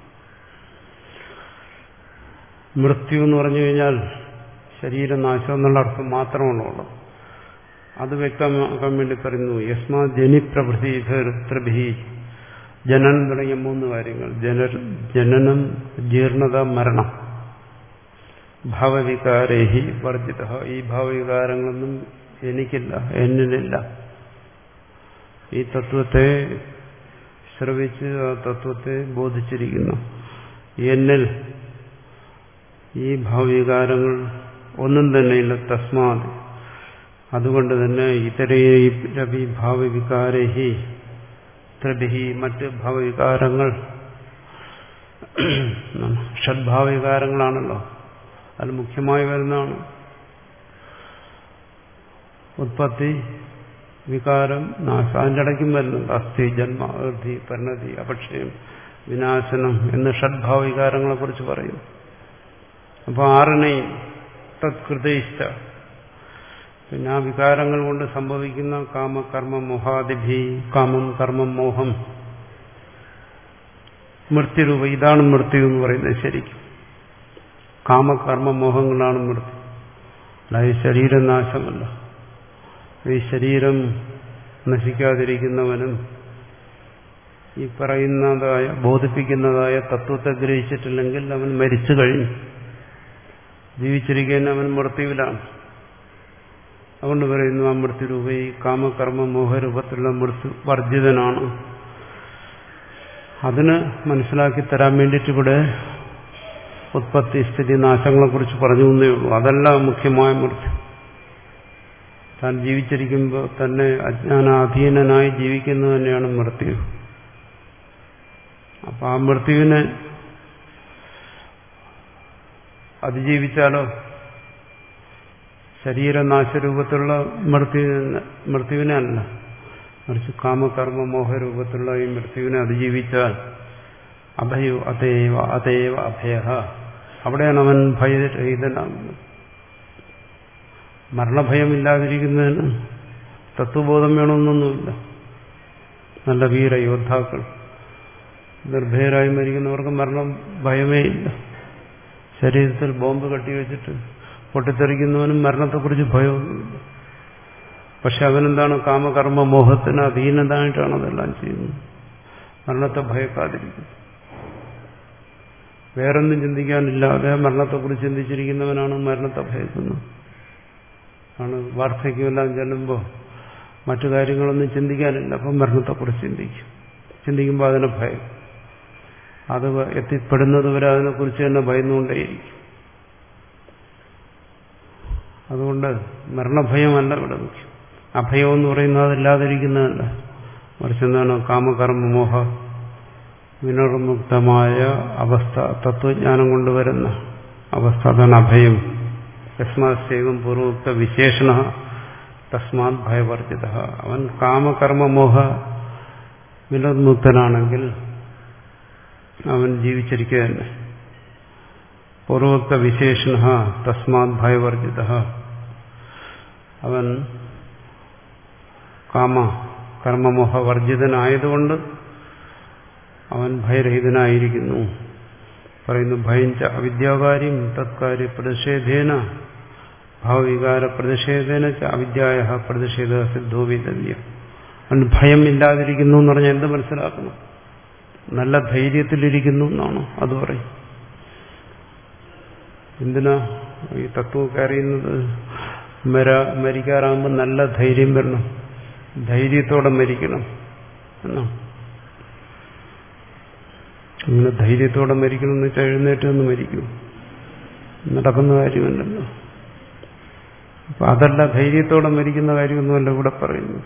മൃത്യു എന്ന് പറഞ്ഞു കഴിഞ്ഞാൽ ശരീരനാശം എന്നുള്ള അർത്ഥം മാത്രമാണുള്ളത്. അത് വ്യക്തമാക്കാൻ വേണ്ടി പറയുന്നു, യസ്മാ ജനി പ്രഭൃതി ത്രിഭിഹി ജനനം തുടങ്ങിയ മൂന്ന് കാര്യങ്ങൾ, ജന ജനനം ജീർണത മരണം, ഭാവവികാരേഹി വർജിത ഈ ഭാവവികാരങ്ങളൊന്നും എനിക്കില്ല, എന്നിലില്ല. ഈ തത്വത്തെ ശ്രവിച്ച് ആ തത്വത്തെ ബോധിച്ചിരിക്കുന്നു. എന്നിൽ ഈ ഭാവവികാരങ്ങൾ ഒന്നും തന്നെയില്ല. തസ്മാത് അതുകൊണ്ട് തന്നെ ഇതരേരപി ഭാവവികാരഹി ത്രിഭിഹി മറ്റ് ഭാവവികാരങ്ങൾ ഷഡ്ഭാവവികാരങ്ങളാണല്ലോ, അത് മുഖ്യമായി വരുന്നതാണ്. ഉത്പത്തി, വികാരം, നാശം, അതിൻ്റെ ഇടയ്ക്കും വരുന്നുണ്ട്. അസ്ഥി, ജന്മ, അർദ്ധി, പരിണതി, അപക്ഷയം, വിനാശനം എന്ന് ഷഡ്ഭാവവികാരങ്ങളെ കുറിച്ച് പറയും. അപ്പോൾ ആറിനെയും തത്കൃതയിഷ്ട പിന്നെ ആ വികാരങ്ങൾ കൊണ്ട് സംഭവിക്കുന്ന കാമ കർമ്മ മോഹാദിഭി കാമം കർമ്മം മോഹം മൃത്യുരൂപ ഇതാണ് മൃത്യു എന്ന് പറയുന്നത്. ശരിക്കും കാമകർമ്മ മോഹങ്ങളാണ് മൃത്യു, അതായത് ശരീരനാശമല്ല. ഈ ശരീരം നശിക്കാതിരിക്കുന്നവനും ഈ പറയുന്നതായ ബോധിപ്പിക്കുന്നതായ തത്വത്തെ ഗ്രഹിച്ചിട്ടില്ലെങ്കിൽ അവൻ മരിച്ചു കഴിഞ്ഞു. ജീവിച്ചിരിക്കുന്ന അവൻ മൃത്യുവിലാണ്. അതുകൊണ്ട് പറയുന്നു ആ മൃത്യുരൂപ ഈ കാമകർമ്മ മോഹരൂപത്തിലുള്ള മൃത്യു വർജിതനാണ്. അതിന് മനസ്സിലാക്കി തരാൻ വേണ്ടിയിട്ട് ഇവിടെ ഉത്പത്തി സ്ഥിതി നാശങ്ങളെ കുറിച്ച് പറഞ്ഞു എന്നേ ഉള്ളൂ. അതല്ല മുഖ്യമായ മൃത്യു. താൻ ജീവിച്ചിരിക്കുമ്പോൾ തന്നെ അജ്ഞാനാധീനനായി ജീവിക്കുന്നത് തന്നെയാണ് മൃത്യു. അപ്പൊ ആ മൃത്യുവിനെ അതിജീവിച്ചാലോ ശരീരനാശരൂപത്തിലുള്ള മൃത്യുവിനെ മൃത്യുവിനെ അല്ല, മറിച്ച് കാമകർമ്മ മോഹരൂപത്തിലുള്ള ഈ മൃത്യുവിനെ അതിജീവിച്ചാൽ അഭയോ അതേവ അതേവ അഭയ അവിടെയാണ് അവൻ ഭയരഹിതനാകുന്നത്. മരണഭയമില്ലാതിരിക്കുന്നതിന് തത്വബോധം വേണമെന്നൊന്നുമില്ല. നല്ല വീര യോദ്ധാക്കൾ നിർഭയരായി മരിക്കുന്നവർക്ക് മരണം ഭയമേ ഇല്ല. ശരീരത്തിൽ ബോംബ് കെട്ടിവെച്ചിട്ട് പൊട്ടിത്തെറിക്കുന്നവനും മരണത്തെക്കുറിച്ച് ഭയമൊന്നുമില്ല. പക്ഷെ അവനെന്താണ് കാമകർമ്മ മോഹത്തിന് അധീനതായിട്ടാണ് അതെല്ലാം ചെയ്യുന്നത്. മരണത്തെ ഭയക്കാതിരിക്കുന്നു. വേറൊന്നും ചിന്തിക്കാനില്ലാതെ മരണത്തെക്കുറിച്ച് ചിന്തിച്ചിരിക്കുന്നവനാണ് മരണത്തെ ഭയക്കുന്നത്. ആണ് വാർദ്ധക്യമെല്ലാം ചെല്ലുമ്പോൾ മറ്റു കാര്യങ്ങളൊന്നും ചിന്തിക്കാനില്ല, അപ്പം മരണത്തെക്കുറിച്ച് ചിന്തിക്കും. ചിന്തിക്കുമ്പോൾ അതിനെ ഭയം, അത് എത്തിപ്പെടുന്നത് വരെ അതിനെക്കുറിച്ച് തന്നെ ഭയന്നുകൊണ്ടേയിരിക്കും. അതുകൊണ്ട് മരണഭയമല്ല ഇവിടെ മുഖ്യം. അഭയം എന്ന് പറയുന്നത് അതില്ലാതിരിക്കുന്നതല്ല, മറിച്ച് എന്താണ് കാമകർമ്മ മോഹ വിനർമുക്തമായ അവസ്ഥ, തത്വജ്ഞാനം കൊണ്ടുവരുന്ന അവസ്ഥ, അതാണ് അഭയം. യസ്മാസ്തേവം പൂർവോക്ത വിശേഷണ തസ്മാത് ഭയവർജിത. അവൻ കാമകർമ്മമോഹ വിനർമുക്തനാണെങ്കിൽ അവൻ ജീവിച്ചിരിക്കുക തന്നെ. പൂർവോക്ത വിശേഷണ തസ്മാത് ഭയവർജിത. അവൻ കാമ കർമ്മമോഹ വർജിതനായതുകൊണ്ട് അവൻ ഭയരഹിതനായിരിക്കുന്നു. പറയുന്നു ഭയഞ്ച അവിദ്യാകാര്യം തത്കാര്യ പ്രതിഷേധേന ഭാവവികാര പ്രതിഷേധേന ച അവിദ്യായ പ്രതിഷേധ സിദ്ധോവിതവ്യം. അവൻ ഭയം ഇല്ലാതിരിക്കുന്നു എന്ന് പറഞ്ഞാൽ എന്ത് മനസ്സിലാക്കണം? നല്ല ധൈര്യത്തിലിരിക്കുന്നു എന്നാണ് അത് പറയും. എന്തിനാ ഈ തത്വമൊക്കെ അറിയുന്നത്? മര മരിക്കാറാകുമ്പോൾ നല്ല ധൈര്യം വരണം, ധൈര്യത്തോടെ മരിക്കണം എന്നാണ്. അങ്ങനെ ധൈര്യത്തോടെ മരിക്കണം എന്ന് വെച്ചാൽ എഴുന്നേറ്റ് ഒന്ന് മരിക്കൂ, നടക്കുന്ന കാര്യമല്ലല്ലോ. അപ്പൊ അതല്ല, ധൈര്യത്തോടെ മരിക്കുന്ന കാര്യമൊന്നുമല്ല ഇവിടെ പറയുന്നു.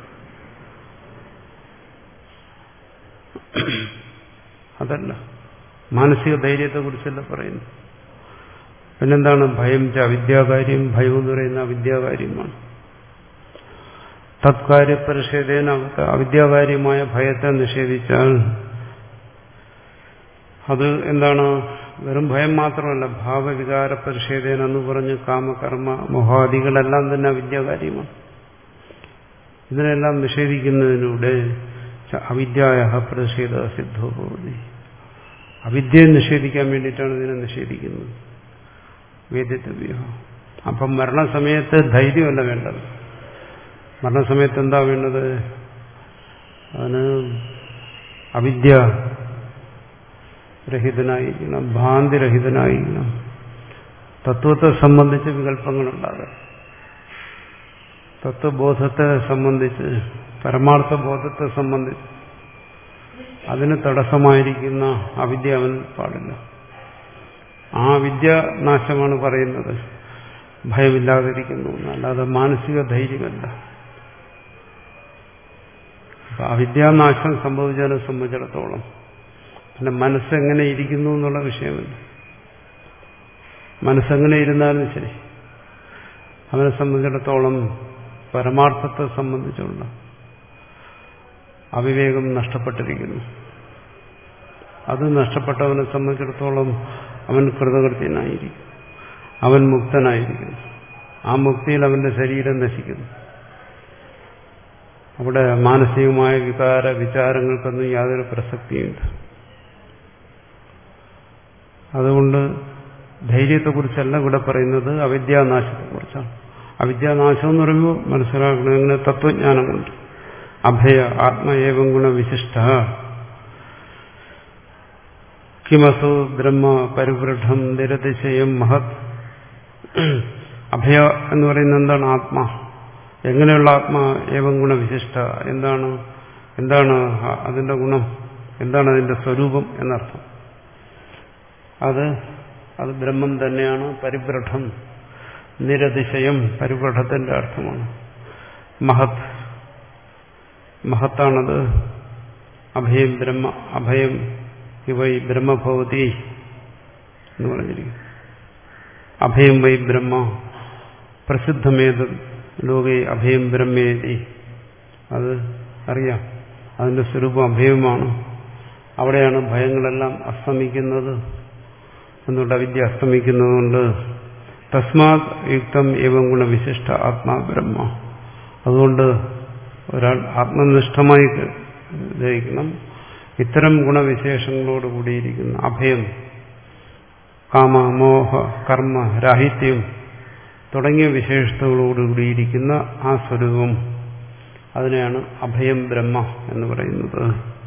അതല്ല, മാനസിക ധൈര്യത്തെക്കുറിച്ചല്ല പറയുന്നു. പിന്നെന്താണ്? ഭയം ച അവിദ്യാകാര്യം. ഭയം എന്ന് പറയുന്ന അവിദ്യാകാര്യമാണ്. തത്കാര്യ പരിഷേധേന അവിദ്യാകാര്യമായ ഭയത്തെ നിഷേധിച്ചാൽ അത് എന്താണ്? വെറും ഭയം മാത്രമല്ല, ഭാവവികാര പരിഷേധേന എന്ന് പറഞ്ഞ് കാമകർമ്മ മോഹാദികളെല്ലാം തന്നെ അവിദ്യാകാര്യമാണ്. ഇതിനെല്ലാം നിഷേധിക്കുന്നതിലൂടെ അവിദ്യായ പ്രതിഷേധ സിദ്ധോ ഭവതി. അവിദ്യയെ നിഷേധിക്കാൻ വേണ്ടിയിട്ടാണ് ഇതിനെ നിഷേധിക്കുന്നത്. വേദിതവ്യ. അപ്പം മരണസമയത്ത് ധൈര്യമല്ല വേണ്ടത്. മരണസമയത്ത് എന്താ വേണ്ടത്? അതിന് അവിദ്യ രഹിതനായിരിക്കണം, ഭ്രാന്തിരഹിതനായിരിക്കണം. തത്വത്തെ സംബന്ധിച്ച് വികല്പങ്ങളുണ്ടാകാം. തത്വബോധത്തെ സംബന്ധിച്ച്, പരമാർത്ഥ ബോധത്തെ സംബന്ധിച്ച് അതിന് തടസ്സമായിരിക്കുന്ന അവിദ്യ അവൻ പാടില്ല. ആ വിദ്യാനാശമാണ് പറയുന്നത് ഭയമില്ലാതിരിക്കുന്നു, അല്ലാതെ മാനസിക ധൈര്യമല്ല. അപ്പൊ അവിദ്യാനാശം സംഭവിച്ചതിനെ സംബന്ധിച്ചിടത്തോളം പിന്നെ മനസ്സെങ്ങനെ ഇരിക്കുന്നു എന്നുള്ള വിഷയമല്ല. മനസ്സെങ്ങനെ ഇരുന്നാലും ശരി, അവനെ സംബന്ധിച്ചിടത്തോളം പരമാർത്ഥത്തെ സംബന്ധിച്ചുള്ള അവിവേകം നഷ്ടപ്പെട്ടിരിക്കുന്നു. അത് നഷ്ടപ്പെട്ടവനെ സംബന്ധിച്ചിടത്തോളം അവൻ കൃതകൃത്യനായിരിക്കും, അവൻ മുക്തനായിരിക്കുന്നു. ആ മുക്തിയിൽ അവന്റെ ശരീരം നശിക്കുന്നു. അവിടെ മാനസികമായ വികാര വിചാരങ്ങൾക്കൊന്നും യാതൊരു പ്രസക്തിയുമില്ല. അതുകൊണ്ട് ധൈര്യത്തെക്കുറിച്ചല്ല ഇവിടെ പറയുന്നത്, അവിദ്യാനാശത്തെക്കുറിച്ചാണ്. അവിദ്യാനാശം എന്ന് പറയുമ്പോൾ മനസ്സിലാക്കണം എങ്ങനെ? തത്വജ്ഞാനം കൊണ്ട്. അഭയ ആത്മയേവം ഗുണവിശിഷ്ട കിമസു ബ്രഹ്മ പരിവൃഢം നിരതിശയം മഹത്. അഭയ എന്ന് പറയുന്നത് എന്താണ്? ആത്മാ. എങ്ങനെയുള്ള ആത്മാ? ഏവം ഗുണവിശിഷ്ട. എന്താണ് എന്താണ് അതിന്റെ ഗുണം? എന്താണ് അതിന്റെ സ്വരൂപം എന്നർത്ഥം? അത് അത് ബ്രഹ്മം തന്നെയാണ്. പരിവൃഢം, നിരതിശയം, പരിവൃഢത്തിന്റെ അർത്ഥമാണ്. മഹത്, മഹത്താണത്. അഭയം ബ്രഹ്മ, അഭയം വൈ ബ്രഹ്മഭവതി എന്ന് പറഞ്ഞിരിക്കും. അഭയം വൈ ബ്രഹ്മ പ്രസിദ്ധമേത് ലോകേ അഭയം ബ്രഹ്മേതി. അത് അറിയാം, അതിന്റെ സ്വരൂപം അഭയമാണ്. അവിടെയാണ് ഭയങ്ങളെല്ലാം അസ്തമിക്കുന്നത്. എന്നുള്ള വിദ്യ അസ്തമിക്കുന്നതുകൊണ്ട് തസ്മാത് യുക്തം ഏവം ഗുണവിശിഷ്ട ആത്മാ ബ്രഹ്മ. അതുകൊണ്ട് ഒരാൾ ആത്മനിഷ്ഠമായി ഗ്രഹിക്കണം. ഇത്തരം ഗുണവിശേഷങ്ങളോട് കൂടിയിരിക്കുന്ന അഭയം, കാമ മോഹ കർമ്മ രാഹിത്യം തുടങ്ങിയ വിശേഷതകളോടുകൂടിയിരിക്കുന്ന ആ സ്വരൂപം, അതിനെയാണ് അഭയം ബ്രഹ്മ എന്ന് പറയുന്നത്.